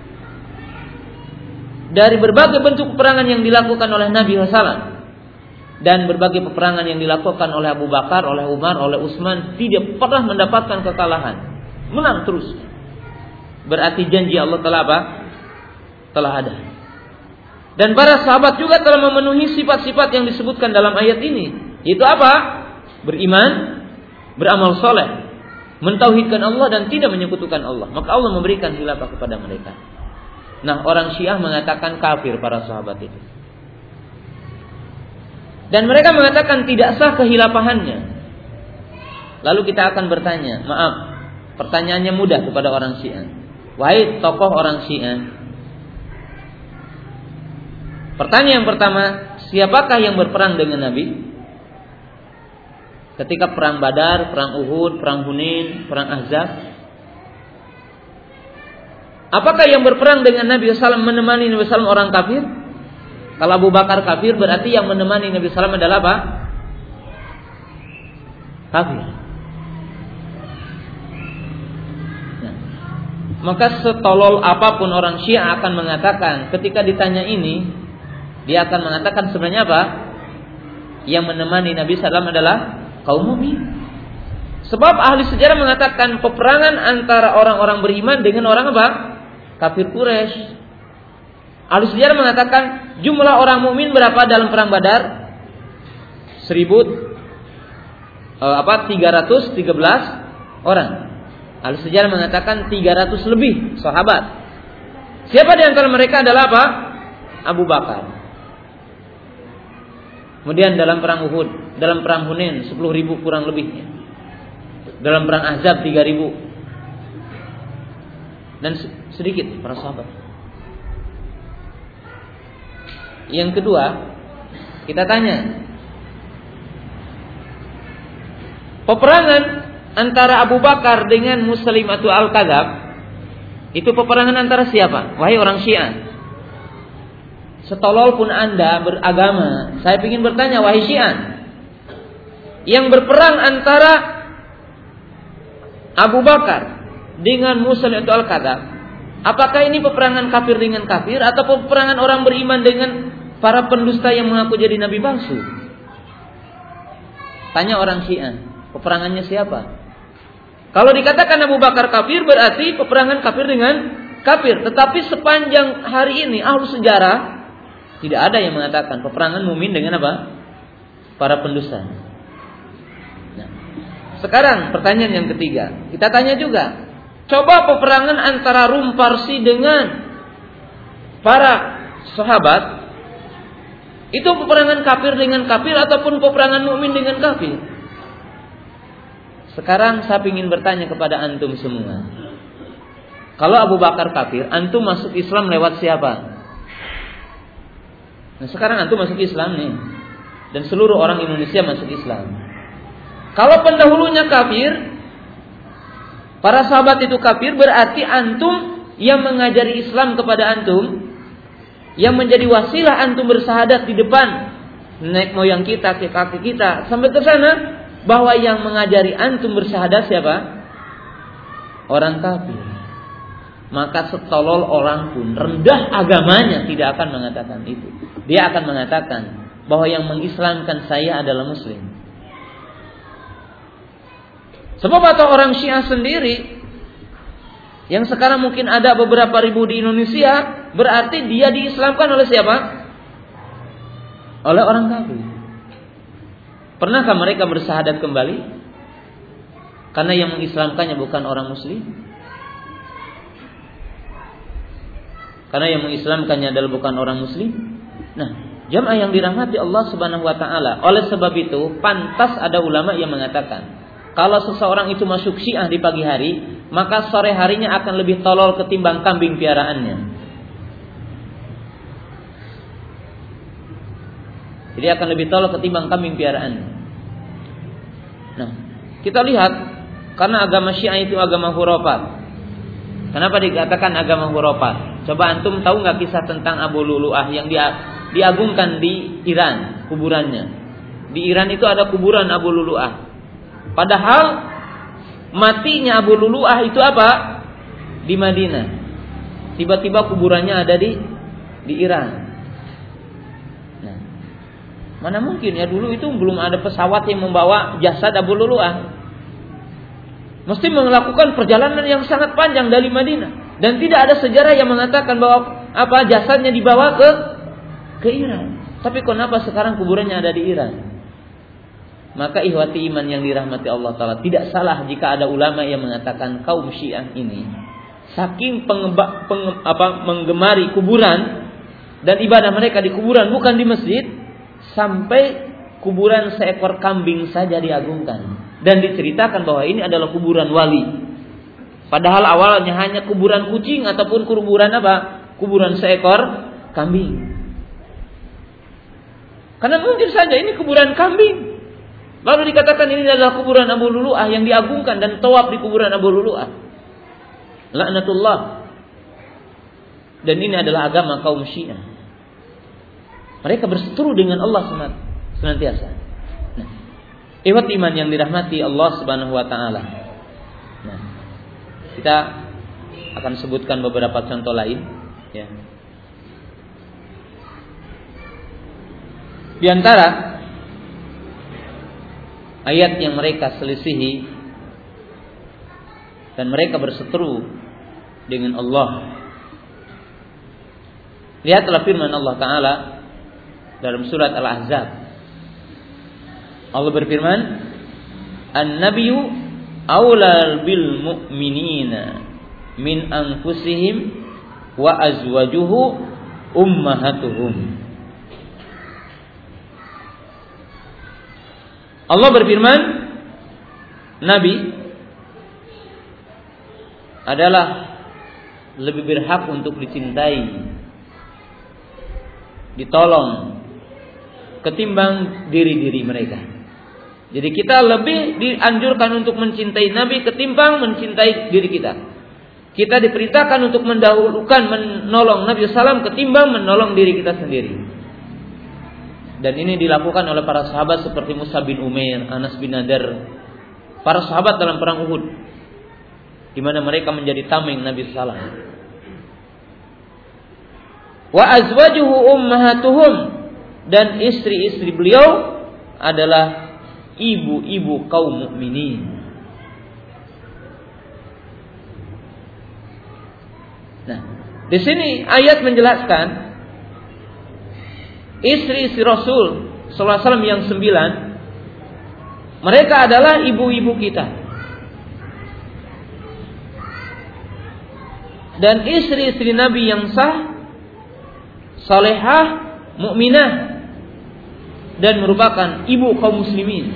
Dari berbagai bentuk peperangan yang dilakukan oleh Nabi SAW dan berbagai peperangan yang dilakukan oleh Abu Bakar, oleh Umar, oleh Utsman, tidak pernah mendapatkan kekalahan, menang terus. Berarti janji Allah telah ada. Dan para sahabat juga telah memenuhi sifat-sifat yang disebutkan dalam ayat ini. Itu apa? Beriman, beramal soleh, mentauhidkan Allah dan tidak menyekutukan Allah. Maka Allah memberikan khilafah kepada mereka. Nah, orang Syiah mengatakan kafir para sahabat itu. Dan mereka mengatakan tidak sah kehilafahannya. Lalu kita akan bertanya, maaf, pertanyaannya mudah kepada orang Syiah. Wahai tokoh orang Syiah, pertanyaan yang pertama, siapakah yang berperang dengan Nabi? Ketika perang Badar, perang Uhud, perang Hunain, perang Ahzab. Apakah yang berperang dengan Nabi SAW menemani Nabi SAW orang kafir? Kalau Abu Bakar kafir, berarti yang menemani Nabi SAW adalah apa? Kafir. Nah, maka setolol apapun orang Syiah akan mengatakan, ketika ditanya ini, dia akan mengatakan sebenarnya apa? Yang menemani Nabi SAW adalah kaum mukmin. Sebab ahli sejarah mengatakan peperangan antara orang-orang beriman dengan orang apa? Kafir Quraisy. Ahli sejarah mengatakan jumlah orang mukmin berapa dalam perang Badar? 313 orang. Ahli sejarah mengatakan 300 lebih sahabat. Siapa di antara mereka adalah apa? Abu Bakar. Kemudian dalam perang Uhud, dalam perang Hunain 10.000 kurang lebihnya. Dalam perang Ahzab 3.000. Dan sedikit para sahabat. Yang kedua, kita tanya, peperangan antara Abu Bakar dengan Musailimah al-Kadzab itu peperangan antara siapa? Wahai orang Syiah, setolol pun Anda beragama, saya ingin bertanya, wahai Syiah, yang berperang antara Abu Bakar dengan Musailamah al-Kadzab, apakah ini peperangan kafir dengan kafir atau peperangan orang beriman dengan para pendusta yang mengaku jadi nabi palsu? Tanya orang Syiah, peperangannya siapa? Kalau dikatakan Abu Bakar kafir, berarti peperangan kafir dengan kafir. Tetapi sepanjang hari ini ahlu sejarah tidak ada yang mengatakan peperangan mukmin dengan apa? Para pendusta. Nah, sekarang pertanyaan yang ketiga, kita tanya juga. Coba peperangan antara Rum Parsi dengan para sahabat, itu peperangan kafir dengan kafir ataupun peperangan mukmin dengan kafir? Sekarang saya ingin bertanya kepada antum semua. Kalau Abu Bakar kafir, antum masuk Islam lewat siapa? Nah, sekarang antum masuk Islam nih, dan seluruh orang Indonesia masuk Islam. Kalau pendahulunya kafir, para sahabat itu kafir, berarti antum yang mengajari Islam kepada antum, yang menjadi wasilah antum bersahadat di depan nenek moyang kita, kaki kita sampai ke sana, bahwa yang mengajari antum bersahadat siapa? Orang kafir. Maka setolol orang pun, rendah agamanya, tidak akan mengatakan itu. Dia akan mengatakan bahwa yang mengislamkan saya adalah muslim. Sebab atau orang Syiah sendiri yang sekarang mungkin ada beberapa ribu di Indonesia, berarti dia diislamkan oleh siapa? Oleh orang kafir. Pernahkah mereka bersahadat kembali? Karena yang mengislamkannya bukan orang muslim. Karena yang mengislamkannya adalah bukan orang muslim. Nah, jamaah yang dirahmati Allah Subhanahu wa taala, oleh sebab itu pantas ada ulama yang mengatakan, kalau seseorang itu masuk Syiah di pagi hari, maka sore harinya akan lebih tolol ketimbang kambing piaraannya. Jadi akan lebih tolol ketimbang kambing piaraannya. Nah, kita lihat, karena agama Syiah itu agama khurafat. Kenapa dikatakan agama khurafat? Coba antum tahu nggak kisah tentang Abu Lulu'ah yang diagungkan di Iran, kuburannya? Di Iran itu ada kuburan Abu Lulu'ah. Padahal matinya Abu Lulu'ah itu apa? Di Madinah. Tiba-tiba kuburannya ada di Iran. Nah, mana mungkin ya, dulu itu belum ada pesawat yang membawa jasad Abu Lulu'ah. Mesti melakukan perjalanan yang sangat panjang dari Madinah, dan tidak ada sejarah yang mengatakan bahwa jasadnya dibawa ke Iran. Tapi kenapa sekarang kuburannya ada di Iran? Maka ihwati iman yang dirahmati Allah Ta'ala, tidak salah jika ada ulama yang mengatakan kaum Syiah ini saking menggemari kuburan dan ibadah mereka di kuburan bukan di masjid, sampai kuburan seekor kambing saja diagungkan. Dan diceritakan bahwa ini adalah kuburan wali. Padahal awalnya hanya kuburan kucing ataupun kuburan kuburan seekor kambing. Karena mungkin saja ini kuburan kambing, lalu dikatakan ini adalah kuburan Abu Lulu'ah yang diagungkan dan tawaf di kuburan Abu Lulu'ah. Laknatullah. Dan ini adalah agama kaum Syiah. Mereka berseteru dengan Allah senantiasa. Nah, ihwat iman yang dirahmati Allah Subhanahu wa taala. Nah, kita akan sebutkan beberapa contoh lain, ya. Di antara ayat yang mereka selisihi dan mereka berseteru dengan Allah, lihatlah firman Allah Ta'ala dalam surat Al-Ahzab. Allah berfirman, An-Nabiyyu awla bil mu'minina min anfusihim wa azwajuhu ummahatuhum. Allah berfirman, Nabi adalah lebih berhak untuk dicintai, ditolong ketimbang diri-diri mereka. Jadi kita lebih dianjurkan untuk mencintai Nabi ketimbang mencintai diri kita. Kita diperintahkan untuk mendahulukan menolong Nabi SAW ketimbang menolong diri kita sendiri. Dan ini dilakukan oleh para sahabat seperti Musa bin Umair, Anas bin Nadar, para sahabat dalam perang Uhud. di mana mereka menjadi tameng Nabi sallallahu alaihi wasallam. Wa azwajuhu ummahatuhum, dan istri-istri beliau adalah ibu-ibu kaum mukminin. Nah, di sini ayat menjelaskan istri-istri Rasul sallallahu alaihi wasallam yang 9, mereka adalah ibu-ibu kita. Dan istri-istri Nabi yang sah, salehah, mukminah, dan merupakan ibu kaum muslimin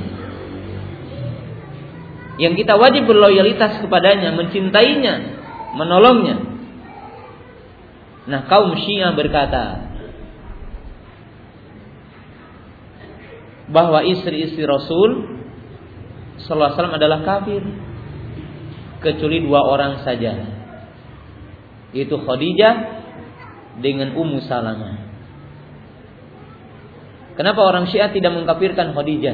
yang kita wajib berloyalitas kepadanya, mencintainya, menolongnya. Nah, kaum Syiah berkata bahwa istri-istri Rasul sallallahu alaihi wasallam adalah kafir kecuali 2 orang saja, yaitu Khadijah dengan Ummu Salamah. Kenapa orang Syiah tidak mengkafirkan Khadijah?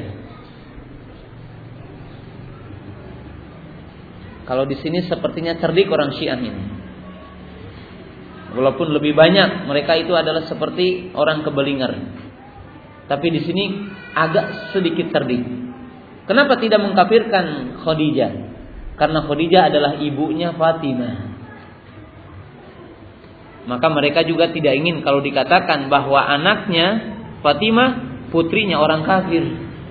Kalau di sini sepertinya cerdik orang Syiah ini. Walaupun lebih banyak mereka itu adalah seperti orang kebelingar, tapi di sini agak sedikit cerdik. Kenapa tidak mengkafirkan Khadijah? Karena Khadijah adalah ibunya Fatimah. Maka mereka juga tidak ingin kalau dikatakan bahwa anaknya Fatimah putrinya orang kafir.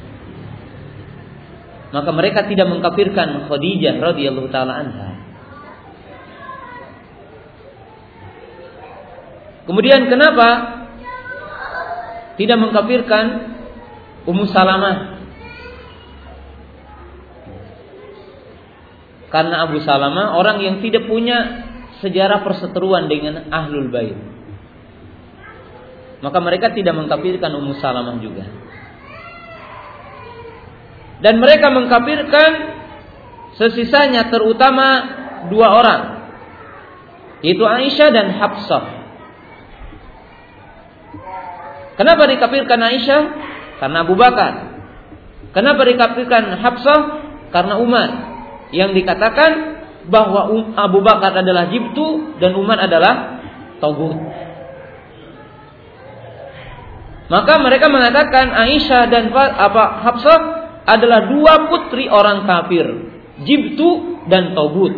Maka mereka tidak mengkafirkan Khadijah radhiyallahu taala anha. Kemudian kenapa tidak mengkafirkan Ummu Salamah? Karena Abu Salamah orang yang tidak punya sejarah perseteruan dengan Ahlul Bait. Maka mereka tidak mengkafirkan Ummu Salamah juga. Dan mereka mengkafirkan sesisanya, terutama 2 orang, yaitu Aisyah dan Hafsah. Kenapa dikafirkan Aisyah? Karena Abu Bakar. Kenapa dikafirkan Hafsah? Karena Umar. Yang dikatakan bahwa Abu Bakar adalah jibtu dan Umar adalah tagut. Maka mereka mengatakan Aisyah dan Hafsah adalah 2 putri orang kafir, jibtu dan tagut.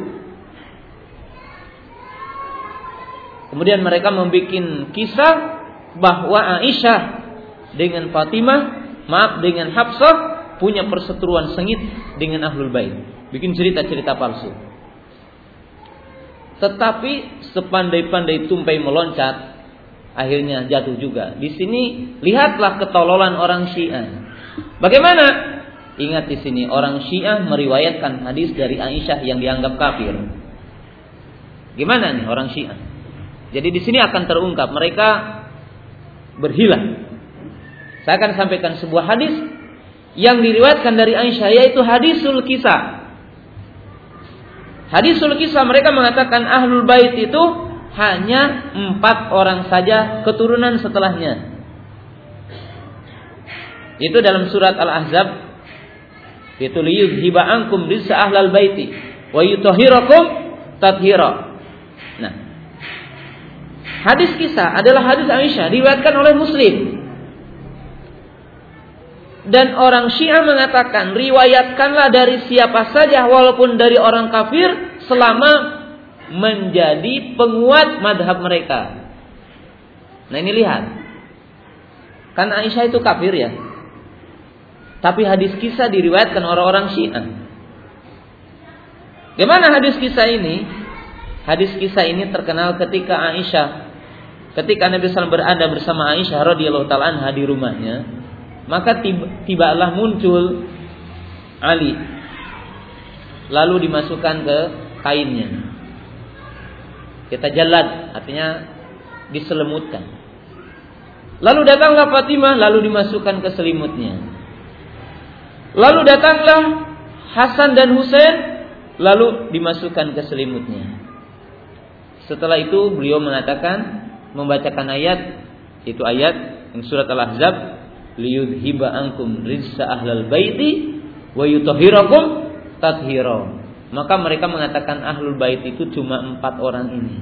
Kemudian mereka membuat kisah bahwa Aisyah dengan dengan Hafsah punya perseteruan sengit dengan Ahlul Bait. Bikin cerita-cerita palsu. Tetapi sepandai-pandai tumpai meloncat, akhirnya jatuh juga. Di sini lihatlah ketololan orang Syiah. Bagaimana? Ingat di sini orang Syiah meriwayatkan hadis dari Aisyah yang dianggap kafir. Gimana nih orang Syiah? Jadi di sini akan terungkap mereka berhilah. Saya akan sampaikan sebuah hadis yang diriwayatkan dari Aisyah, yaitu hadisul kisah. Hadisul kisah, mereka mengatakan Ahlul Bait itu hanya 4 orang saja keturunan setelahnya. Itu dalam surat Al-Ahzab, yaitu liyudhiba ankum rizsa ahlal baiti wa yutahhirakum tathira. Nah, hadis kisah adalah hadis Aisyah, diriwayatkan oleh Muslim. Dan orang Syiah mengatakan riwayatkanlah dari siapa saja walaupun dari orang kafir selama menjadi penguat madhab mereka. Nah ini lihat, kan Aisyah itu kafir ya, tapi hadis kisah diriwayatkan orang-orang Syiah. Gimana hadis kisah ini? Hadis kisah ini terkenal ketika Nabi SAW berada bersama Aisyah radhiyallahu taala anha di rumahnya, maka tibalah muncul Ali, lalu dimasukkan ke kainnya. Kita jalad, artinya diselimutkan. Lalu datanglah Fatimah, lalu dimasukkan ke selimutnya. Lalu datanglah Hasan dan Husain, lalu dimasukkan ke selimutnya. Setelah itu beliau membacakan ayat, itu ayat yang surat Al-Ahzab, liyudhiba ankum rizsa ahlal baiti wa yutahhirakum tathira. maka mereka mengatakan ahlul bait itu cuma 4 orang ini.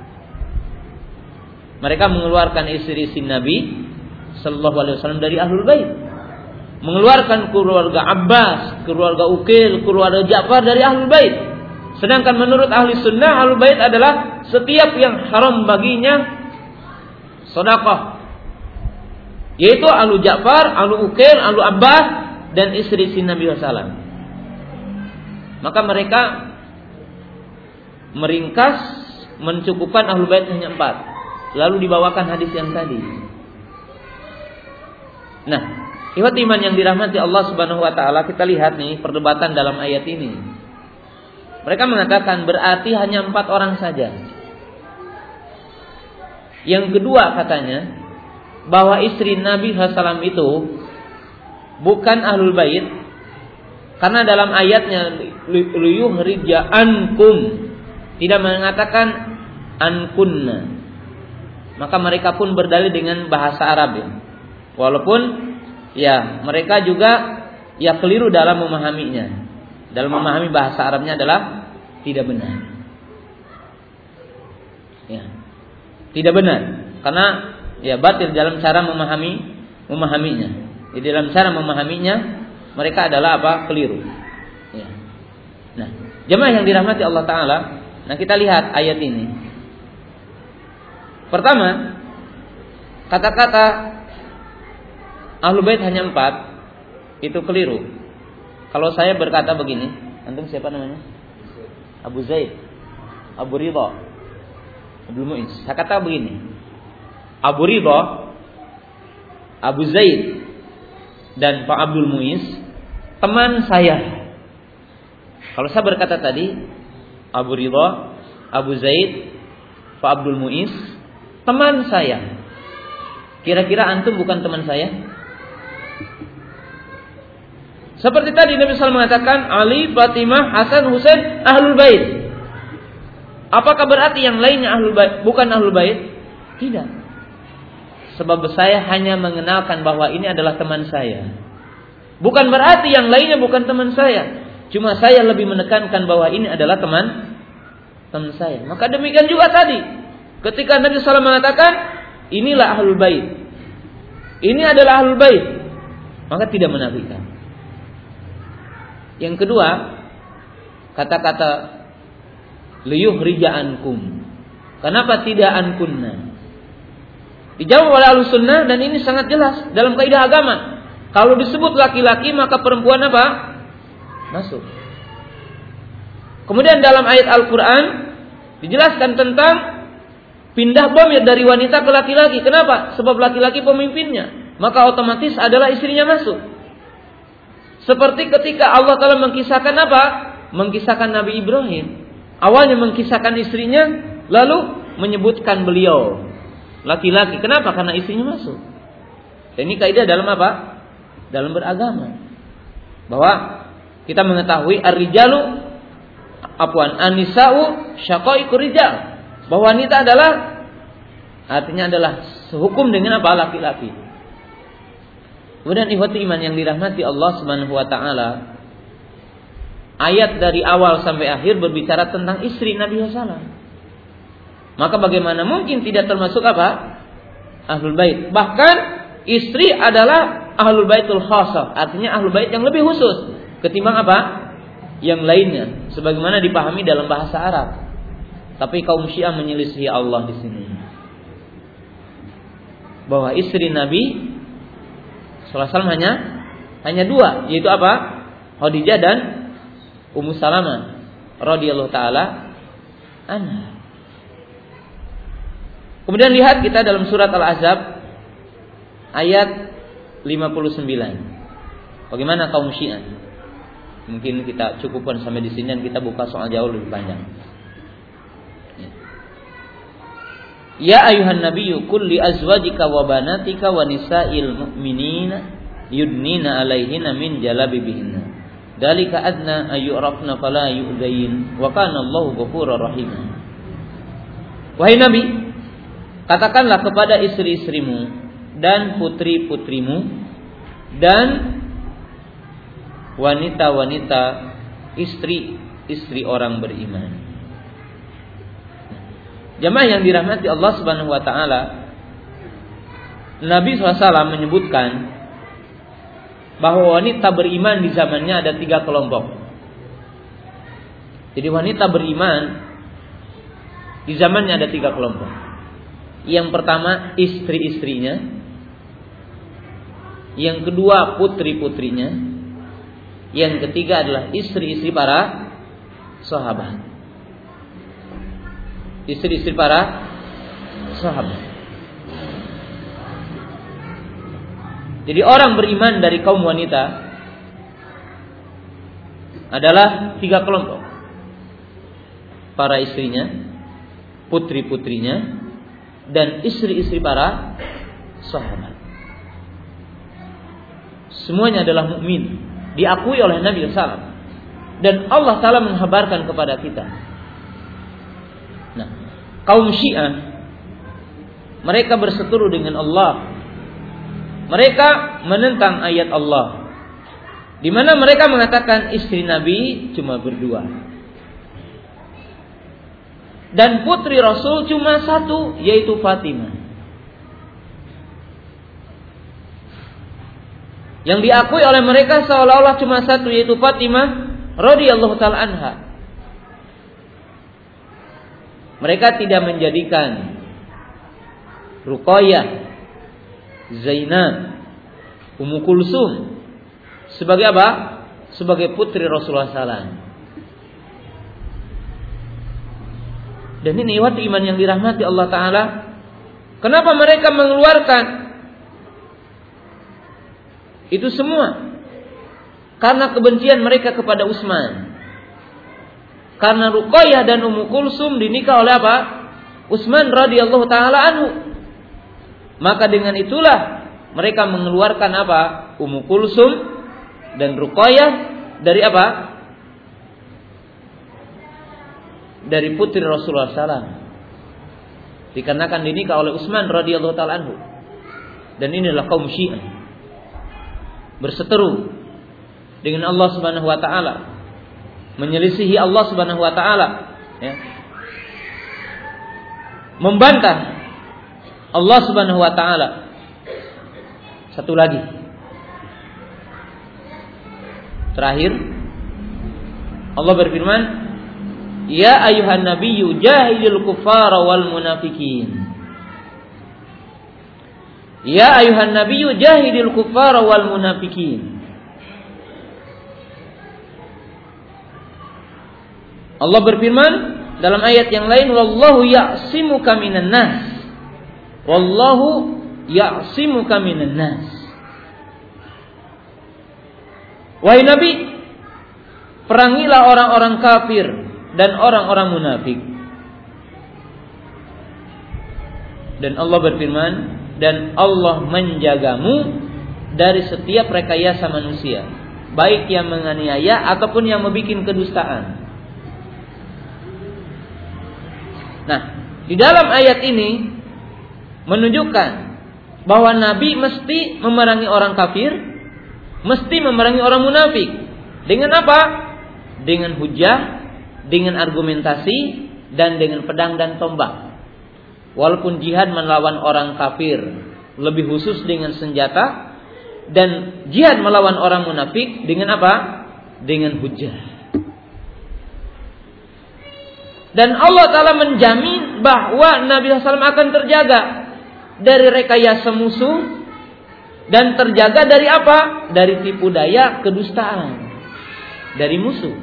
Mereka mengeluarkan istri-istri Nabi sallallahu alaihi wasallam dari ahlul bait. Mengeluarkan keluarga Abbas, keluarga Uqil, keluarga Ja'far dari ahlul bait. Sedangkan menurut ahli sunnah, ahlul bait adalah setiap yang haram baginya sedekah. Yaitu ahlu Ja'far, ahlu Uqil, ahlu Abbas dan istri-istri Nabi SAW. Maka mereka meringkas mencukupkan ahlul bait hanya 4. Lalu dibawakan hadis yang tadi. Nah, ikhwat iman yang dirahmati Allah Subhanahu wa taala, kita lihat nih perdebatan dalam ayat ini. Mereka mengatakan berarti hanya 4 orang saja. Yang kedua katanya bahwa istri Nabi SAW itu bukan ahlul bait karena dalam ayatnya liyuhrija ankum, tidak mengatakan ankunna. Maka mereka pun berdalil dengan bahasa Arab ya. Walaupun ya mereka juga ya keliru dalam memahaminya. Dalam memahami bahasa Arabnya adalah tidak benar. Ya. Tidak benar karena ya batil dalam cara memahaminya. Di dalam cara memahaminya mereka adalah apa? Keliru. Ya. Nah, jemaah yang dirahmati Allah Taala, nah kita lihat ayat ini. Pertama, kata-kata ahlul bait hanya 4 itu keliru. Kalau saya berkata begini, antum siapa namanya? Abu Zaid, Abu Ridha, Abdul Muiz. Saya kata begini, Abu Ridha, Abu Zaid dan Pak Abdul Muiz teman saya. Kalau saya berkata tadi Abu Ridha, Abu Zaid, Pak Abdul Muiz teman saya, kira-kira antum bukan teman saya? Seperti tadi Nabi SAW mengatakan Ali, Fatimah, Hasan, Husain ahlul bait. Apakah berarti yang lainnya ahlul bait bukan ahlul bait? Tidak. Sebab saya hanya mengenalkan bahwa ini adalah teman saya. Bukan berarti yang lainnya bukan teman saya. Cuma saya lebih menekankan bahwa ini adalah teman saya. Maka demikian juga tadi. Ketika Nabi SAW mengatakan inilah ahlul bait, ini adalah ahlul bait, maka tidak menafikan. Yang kedua, kata-kata liyuhrija ankum. Kenapa tidak ankunna? Dijawab oleh Ahlus Sunnah dan ini sangat jelas dalam kaidah agama. Kalau disebut laki-laki maka perempuan apa? Masuk. Kemudian dalam ayat Al-Quran dijelaskan tentang pindah dhamir dari wanita ke laki-laki. Kenapa? Sebab laki-laki pemimpinnya, maka otomatis adalah istrinya masuk. Seperti ketika Allah Ta'ala mengkisahkan apa? Mengkisahkan Nabi Ibrahim. Awalnya mengkisahkan istrinya, lalu menyebutkan beliau laki-laki. Kenapa? Karena istrinya masuk. Dan ini kaidah dalam apa? Dalam beragama. Bahwa kita mengetahui ar-rijalu an-nisa'u syaqaiqur rijal. Bahwa wanita adalah artinya adalah sehukum dengan apa? Laki-laki. Kemudian ikhwati iman yang dirahmati Allah Subhanahu wa taala, ayat dari awal sampai akhir berbicara tentang istri Nabi SAW. Maka bagaimana mungkin tidak termasuk apa? Ahlul bait. Bahkan istri adalah ahlul baitul khassah, artinya ahlul bait yang lebih khusus ketimbang apa? Yang lainnya, sebagaimana dipahami dalam bahasa Arab. Tapi kaum Syiah menyelisihi Allah di sini. Bahwa istri Nabi sallallahu alaihi wasallam hanya 2, yaitu apa? Khadijah dan Ummu Salamah radhiyallahu taala anha. Kemudian lihat kita dalam surat Al-Ahzab ayat 59. Bagaimana kaum Syiah? Mungkin kita cukupkan sampai di sini dan kita buka soal jauh lebih panjang. Ya ayuhan nabiyyu qul li azwajika wa banatika wa nisa'il mu'minina yudnina 'alaihinna min jalabibihinna. Dzalika adna ayyurafna fala yu'dzain wa kana Allahu ghafurur rahim. Wahai Nabi, katakanlah kepada istri-istrimu dan putri-putrimu dan wanita-wanita istri istri orang beriman. Jamaah yang dirahmati Allah Subhanahu wa taala, Nabi SAW menyebutkan bahwa wanita beriman di zamannya ada 3 kelompok. Jadi wanita beriman di zamannya ada 3 kelompok. Yang pertama istri-istrinya, yang kedua putri-putrinya, yang ketiga adalah istri-istri para sahabat. Istri-istri para sahabat. Jadi orang beriman dari kaum wanita adalah 3 kelompok. Para istrinya, putri-putrinya, dan istri-istri para sahabat. Semuanya adalah mukmin, diakui oleh Nabi SAW. Dan Allah Ta'ala menghabarkan kepada kita. Nah, kaum Syiah, mereka berseteru dengan Allah. Mereka menentang ayat Allah, di mana mereka mengatakan istri Nabi cuma berdua, dan putri Rasul cuma 1, yaitu Fatimah. Yang diakui oleh mereka seolah-olah cuma 1, yaitu Fatimah radhiyallahu ta'ala anha. Mereka tidak menjadikan Ruqayyah, Zainab, Ummu Kulsum sebagai apa? Sebagai putri Rasulullah SAW. Dan ini ikhwati iman yang dirahmati Allah Ta'ala. Kenapa mereka mengeluarkan itu semua? Karena kebencian mereka kepada Utsman. Karena Ruqayyah dan Ummu Kulsum dinikah oleh apa? Utsman radhiyallahu ta'ala anhu. Maka dengan itulah mereka mengeluarkan apa? Ummu Kulsum dan Ruqayyah dari apa? Dari putri Rasulullah SAW. Dikarenakan dinikah oleh Utsman radhiyallahu ta'ala anhu. Dan inilah kaum Syiah, berseteru dengan Allah Subhanahu wa taala, menyelisihi Allah Subhanahu wa taala, ya. Membantah Allah Subhanahu wa taala. Satu lagi. Terakhir, Allah berfirman, "Ya ayuhan nabiyyu jahidil kuffara wal munafikin." Ya ayuhan nabiyyu jahidil kuffara wal munafikin. Allah berfirman dalam ayat yang lain, "Wallahu ya'simuka minan nas." Wallahu ya'simuka minan nas. Wahai Nabi, perangilah orang-orang kafir dan orang-orang munafik. Dan Allah berfirman, dan Allah menjagamu dari setiap rekayasa manusia, baik yang menganiaya ataupun yang membuat kedustaan. Nah, di dalam ayat ini menunjukkan bahwa Nabi mesti memerangi orang kafir, mesti memerangi orang munafik. Dengan apa? Dengan hujah, dengan argumentasi, dan dengan pedang dan tombak. Walaupun jihad melawan orang kafir lebih khusus dengan senjata, dan jihad melawan orang munafik dengan apa? Dengan hujah. Dan Allah Ta'ala menjamin bahwa Nabi SAW akan terjaga dari rekayasa musuh, dan terjaga dari apa? Dari tipu daya, kedustaan dari musuh.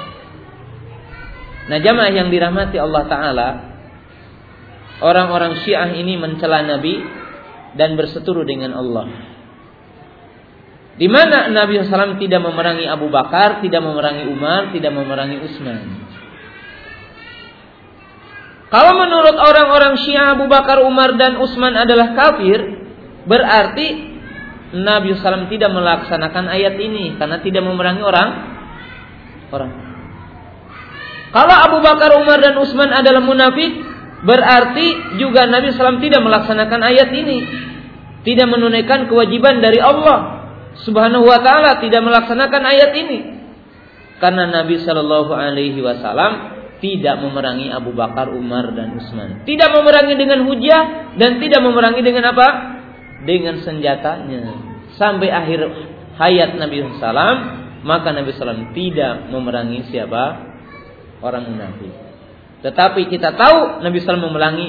Nah, jamaah yang dirahmati Allah Ta'ala, orang-orang Syiah ini mencela Nabi dan berseteru dengan Allah. Di mana Nabi SAW tidak memerangi Abu Bakar, tidak memerangi Umar, tidak memerangi Utsman. Kalau menurut orang-orang Syiah Abu Bakar, Umar, dan Utsman adalah kafir, berarti Nabi SAW tidak melaksanakan ayat ini karena tidak memerangi orang. Kalau Abu Bakar, Umar, dan Utsman adalah munafik, berarti juga Nabi SAW tidak melaksanakan ayat ini, tidak menunaikan kewajiban dari Allah Subhanahu wa ta'ala, tidak melaksanakan ayat ini. Karena Nabi Shallallahu Alaihi Wasallam tidak memerangi Abu Bakar, Umar, dan Utsman. Tidak memerangi dengan hujah dan tidak memerangi dengan apa? Dengan senjatanya. Sampai akhir hayat Nabi SAW, maka Nabi SAW tidak memerangi siapa? Orang munafik. Tetapi kita tahu Nabi SAW memerangi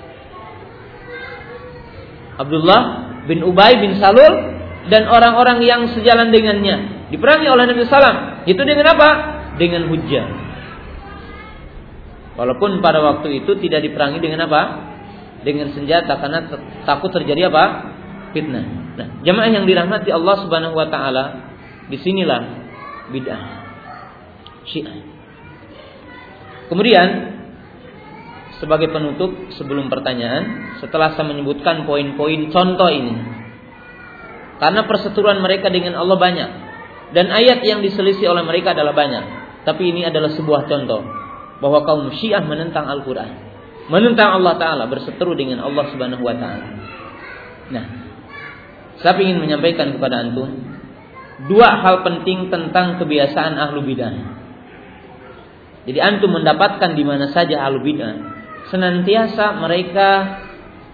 Abdullah bin Ubay bin Salul dan orang-orang yang sejalan dengannya. Diperangi oleh Nabi SAW. Itu dengan apa? Dengan hujah. Walaupun pada waktu itu tidak diperangi dengan apa? Dengan senjata, karena takut terjadi apa? Fitnah. Nah, jamaah yang dirahmati Allah Subhanahu wa taala, disinilah bid'ah Syiah. Kemudian sebagai penutup sebelum pertanyaan, setelah saya menyebutkan poin-poin contoh ini, karena perseteruan mereka dengan Allah banyak dan ayat yang diselisih oleh mereka adalah banyak, tapi ini adalah sebuah contoh bahwa kaum Syiah menentang Al-Quran, menentang Allah Ta'ala, berseteru dengan Allah Subhanahu wa Ta'ala. Nah, saya ingin menyampaikan kepada antum dua hal penting tentang kebiasaan ahlu bidah. Jadi antum mendapatkan di mana saja ahlu bidah, senantiasa mereka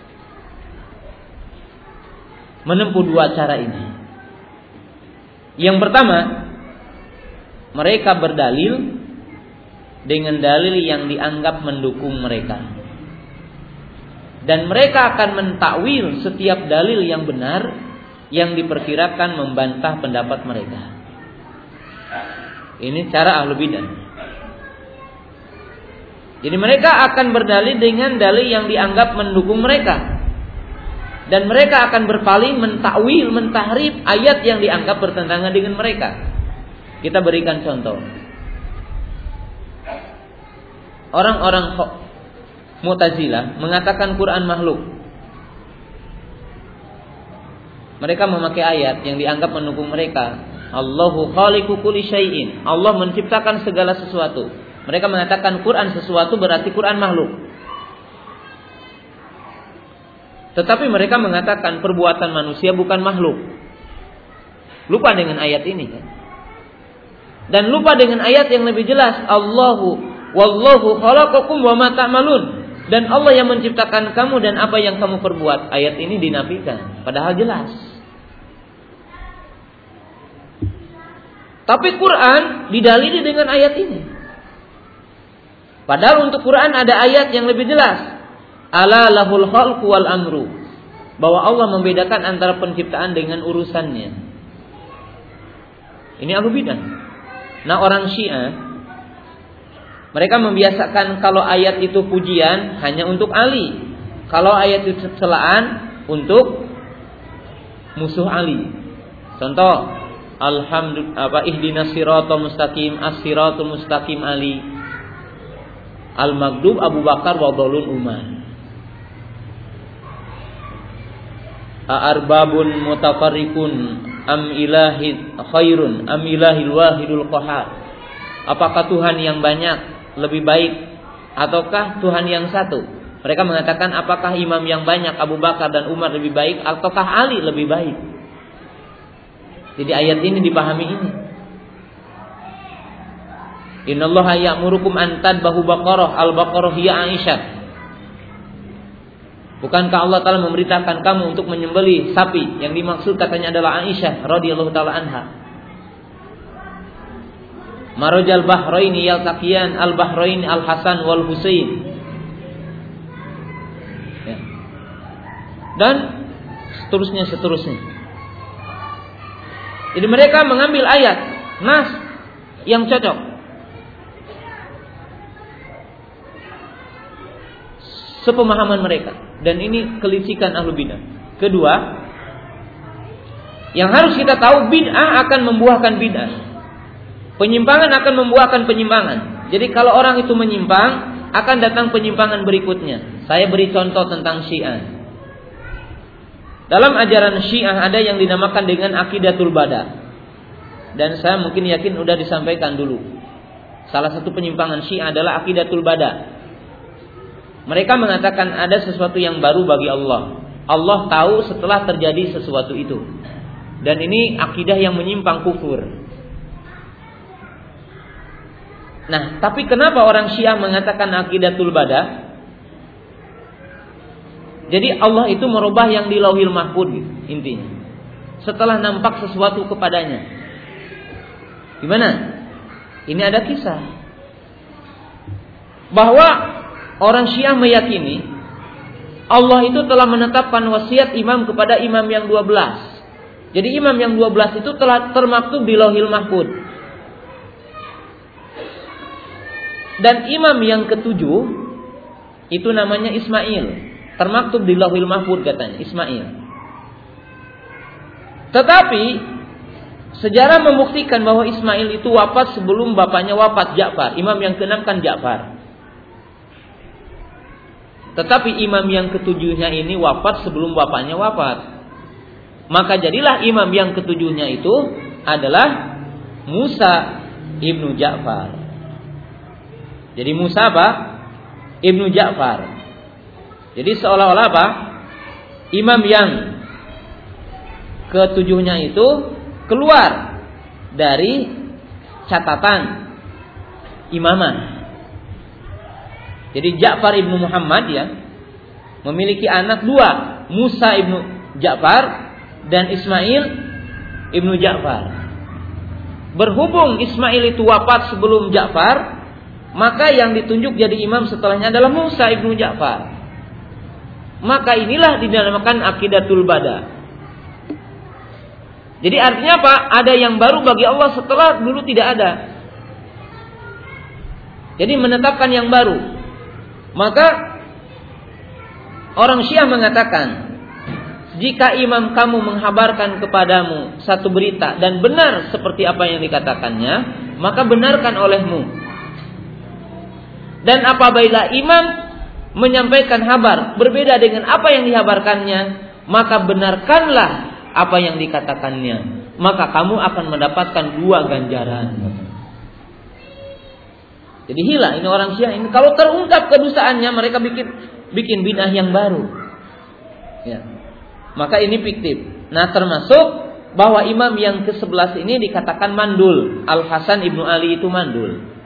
menempuh dua cara ini. Yang pertama, mereka berdalil dengan dalil yang dianggap mendukung mereka, dan mereka akan mentakwil setiap dalil yang benar yang diperkirakan membantah pendapat mereka. Ini cara ahlu bidah. Jadi mereka akan berdalil dengan dalil yang dianggap mendukung mereka, dan mereka akan berpaling, mentakwil, mentahrif ayat yang dianggap bertentangan dengan mereka. Kita berikan contoh. Orang-orang Mu'tazilah mengatakan Quran makhluk. Mereka memakai ayat yang dianggap mendukung mereka. Allahu khaliqu kulli syai'in. Allah menciptakan segala sesuatu. Mereka mengatakan Quran sesuatu berarti Quran makhluk. Tetapi mereka mengatakan perbuatan manusia bukan makhluk. Lupa dengan ayat ini kan? Dan lupa dengan ayat yang lebih jelas, Wallahu khalaqakum wa ma ta'malun. Dan Allah yang menciptakan kamu dan apa yang kamu perbuat. Ayat ini dinafikan, padahal jelas. Tapi Quran didalili dengan ayat ini. Padahal untuk Quran ada ayat yang lebih jelas. Ala lahul khalqu wal amru. Bahwa Allah membedakan antara penciptaan dengan urusannya. Ini ahlu bidah. Nah, orang Syiah, mereka membiasakan kalau ayat itu pujian hanya untuk Ali, kalau ayat itu celaan untuk musuh Ali. Contoh, ihdinas siratal mustaqim, as-siratul mustaqim Ali, al-maghdub Abu Bakar wa dhalun Umar. Arbabun mutafarriqun am ilahid khairun am ilahil wahidul qahar. Apakah Tuhan yang banyak lebih baik ataukah Tuhan yang satu? Mereka mengatakan apakah imam yang banyak Abu Bakar dan Umar lebih baik ataukah Ali lebih baik? Jadi ayat ini dipahami ini. Innallaha ya'murukum an tadbahu baqarah, al-baqarah hiya Aisyah. Bukankah Allah Ta'ala memerintahkan kamu untuk menyembelih sapi? Yang dimaksud katanya adalah Aisyah radhiyallahu ta'ala anha. Marajal bahraini yaltaqiyan al-bahraini al-Hasan wal Husain. Ya. Dan seterusnya. Jadi mereka mengambil ayat nas yang cocok. Sepemahaman mereka. Dan ini kelicikan ahlu bidah. Kedua, yang harus kita tahu, bid'ah akan membuahkan bid'ah. Penyimpangan akan membuahkan penyimpangan. Jadi kalau orang itu menyimpang, akan datang penyimpangan berikutnya. Saya beri contoh tentang Syiah. Dalam ajaran Syiah ada yang dinamakan dengan akidatul bada. Dan saya mungkin yakin sudah disampaikan dulu. Salah satu penyimpangan Syiah adalah akidatul bada. Mereka mengatakan ada sesuatu yang baru bagi Allah. Allah tahu setelah terjadi sesuatu itu. Dan ini akidah yang menyimpang kufur. Nah, tapi kenapa orang Syiah mengatakan aqidatul bada? Jadi Allah itu merubah yang di Lauhil Mahfuz gitu, intinya. Setelah nampak sesuatu kepadanya. Gimana? Ini ada kisah. Bahwa orang Syiah meyakini Allah itu telah menetapkan wasiat imam kepada imam yang 12. Jadi imam yang 12 itu telah termaktub di Lauhil Mahfuz. Dan imam yang ketujuh itu namanya Ismail, termaktub di Lauhil Mahfuz katanya, Ismail. Tetapi sejarah membuktikan bahwa Ismail itu wafat sebelum bapaknya wafat, Ja'far. Imam yang ke-6 kan Ja'far. Tetapi imam yang ketujuhnya ini wafat sebelum bapaknya wafat. Maka jadilah imam yang ketujuhnya itu adalah Musa ibnu Ja'far. Jadi Musa apa? Ibnu Ja'far. Jadi seolah-olah apa? Imam yang ketujuhnya itu keluar dari catatan imamah. Jadi Ja'far ibnu Muhammad ya memiliki anak dua, Musa ibnu Ja'far dan Ismail ibnu Ja'far. Berhubung Ismail itu wafat sebelum Ja'far, maka yang ditunjuk jadi imam setelahnya adalah Musa ibnu Ja'far. Maka inilah dinamakan aqidatul bada. Jadi artinya apa? Ada yang baru bagi Allah setelah dulu tidak ada. Jadi menetapkan yang baru. Maka orang Syiah mengatakan, jika imam kamu menghabarkan kepadamu satu berita dan benar seperti apa yang dikatakannya, maka benarkan olehmu. Dan apabila imam menyampaikan kabar berbeda dengan apa yang dihabarkannya, maka benarkanlah apa yang dikatakannya. Maka kamu akan mendapatkan 2 ganjaran. Jadi hilang ini orang Syiah ini. Kalau terungkap kedustaannya, mereka bikin bid'ah yang baru. Ya. Maka ini fiktif. Nah, termasuk bahwa imam yang ke-11 ini dikatakan mandul. Al-Hasan ibnu Ali itu mandul.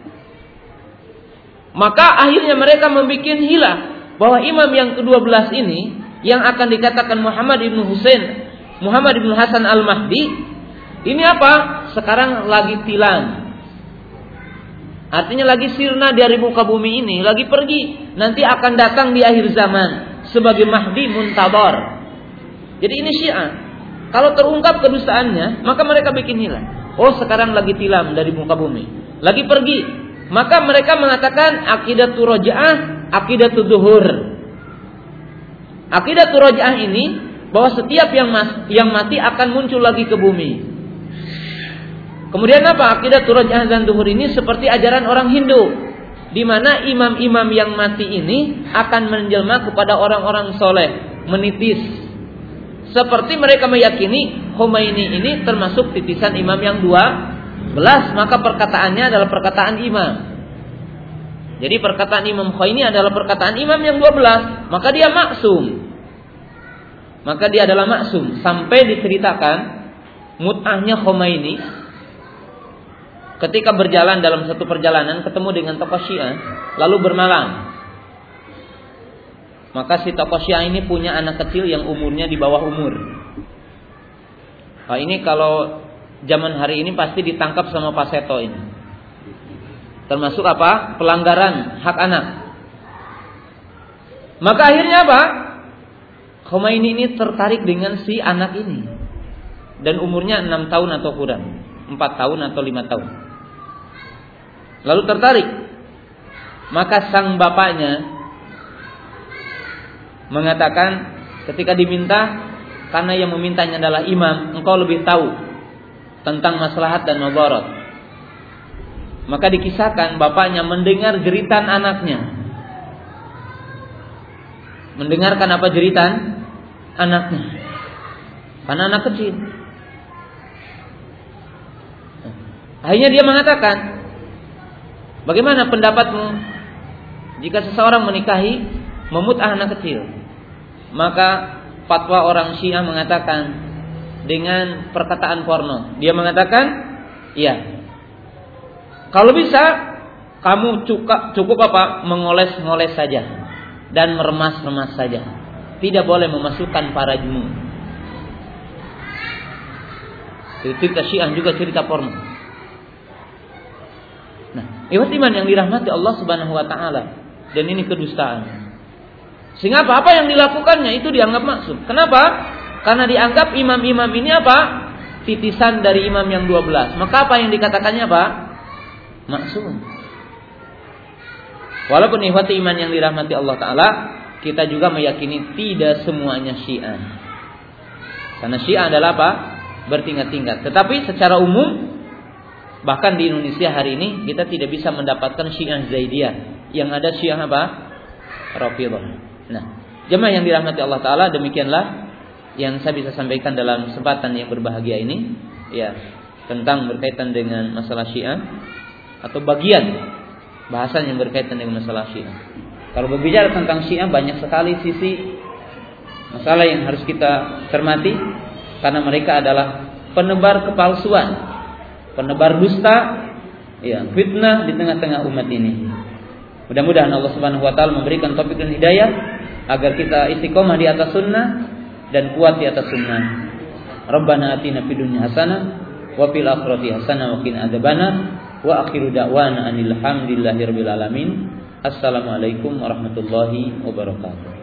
Maka akhirnya mereka membuat hilah bahwa imam yang ke-12 ini yang akan dikatakan Muhammad ibnu Hasan al-Mahdi ini apa? Sekarang lagi tilang. Artinya lagi sirna dari muka bumi ini, lagi pergi. Nanti akan datang di akhir zaman sebagai Mahdi Muntadhar. Jadi ini Syiah. Kalau terungkap kedustaannya, maka mereka bikin hilang. Oh, sekarang lagi tilam dari muka bumi, lagi pergi. Maka mereka mengatakan aqidatul raj'ah, aqidatul zuhur. Aqidatul raj'ah ini bahwa setiap yang mati akan muncul lagi ke bumi. Kemudian apa? Aqidatul raj'ah dan zuhur ini seperti ajaran orang Hindu, di mana imam-imam yang mati ini akan menjelma kepada orang-orang soleh, menitis. Seperti mereka meyakini Khomeini ini termasuk titisan imam yang 12, maka perkataannya adalah perkataan imam. Jadi perkataan Imam Khomeini adalah perkataan imam yang 12, maka dia maksum. Maka dia adalah maksum. Sampai diceritakan mut'ahnya Khomeini ketika berjalan dalam satu perjalanan ketemu dengan tokoh Syiah, lalu bermalam. Maka si tokoh Syiah ini punya anak kecil yang umurnya di bawah umur. Nah, ini kalau zaman hari ini pasti ditangkap sama Pak Seto ini. Termasuk apa? Pelanggaran hak anak. Maka akhirnya apa? Khomeini ini tertarik dengan si anak ini. Dan umurnya 6 tahun atau kurang, 4 tahun atau 5 tahun. Lalu tertarik. Maka sang bapaknya mengatakan ketika diminta, karena yang memintanya adalah imam, engkau lebih tahu tentang maslahat dan mudarat. Maka dikisahkan bapaknya mendengar jeritan anaknya. Mendengarkan apa jeritan anaknya? Karena anak kecil. Akhirnya dia mengatakan, bagaimana pendapatmu jika seseorang menikahi memut'ah anak kecil? Maka fatwa orang Syiah mengatakan dengan perkataan porno. Dia mengatakan, iya, kalau bisa kamu cukup apa? Mengoles-ngoles saja dan meremas-remas saja. Tidak boleh memasukkan parajmu. Cerita Syiah juga cerita porno. Nah, ikhwat iman yang dirahmati Allah Subhanahu wa taala, dan ini kedustaan. Sehingga apa yang dilakukannya itu dianggap maksum. Kenapa? Karena dianggap imam-imam ini apa? Titisan dari imam yang 12. Maka apa yang dikatakannya apa? Maksum. Walaupun ikhwati iman yang dirahmati Allah Ta'ala, kita juga meyakini tidak semuanya Syiah. Karena Syiah adalah apa? Bertingkat-tingkat. Tetapi secara umum, bahkan di Indonesia hari ini, kita tidak bisa mendapatkan Syiah Zaidiyah. Yang ada Syiah apa? Rafidhah. Nah, jemaah yang dirahmati Allah Ta'ala, demikianlah yang saya bisa sampaikan dalam kesempatan yang berbahagia ini, ya, tentang berkaitan dengan masalah Syiah, atau bagian bahasan yang berkaitan dengan masalah Syiah. Kalau berbicara tentang Syiah, banyak sekali sisi masalah yang harus kita cermati, karena mereka adalah penebar kepalsuan, penebar dusta, ya, fitnah di tengah-tengah umat ini. Mudah-mudahan Allah Subhanahu wa taala memberikan taufik dan hidayah agar kita istiqomah di atas sunnah dan kuat di atas sunnah. Rabbana atina fid dunya hasanah wa fil akhirati hasanah wa qina adzabannar wa akhiru da'wana anil hamdulillahi rabbil alamin. Assalamualaikum warahmatullahi wabarakatuh.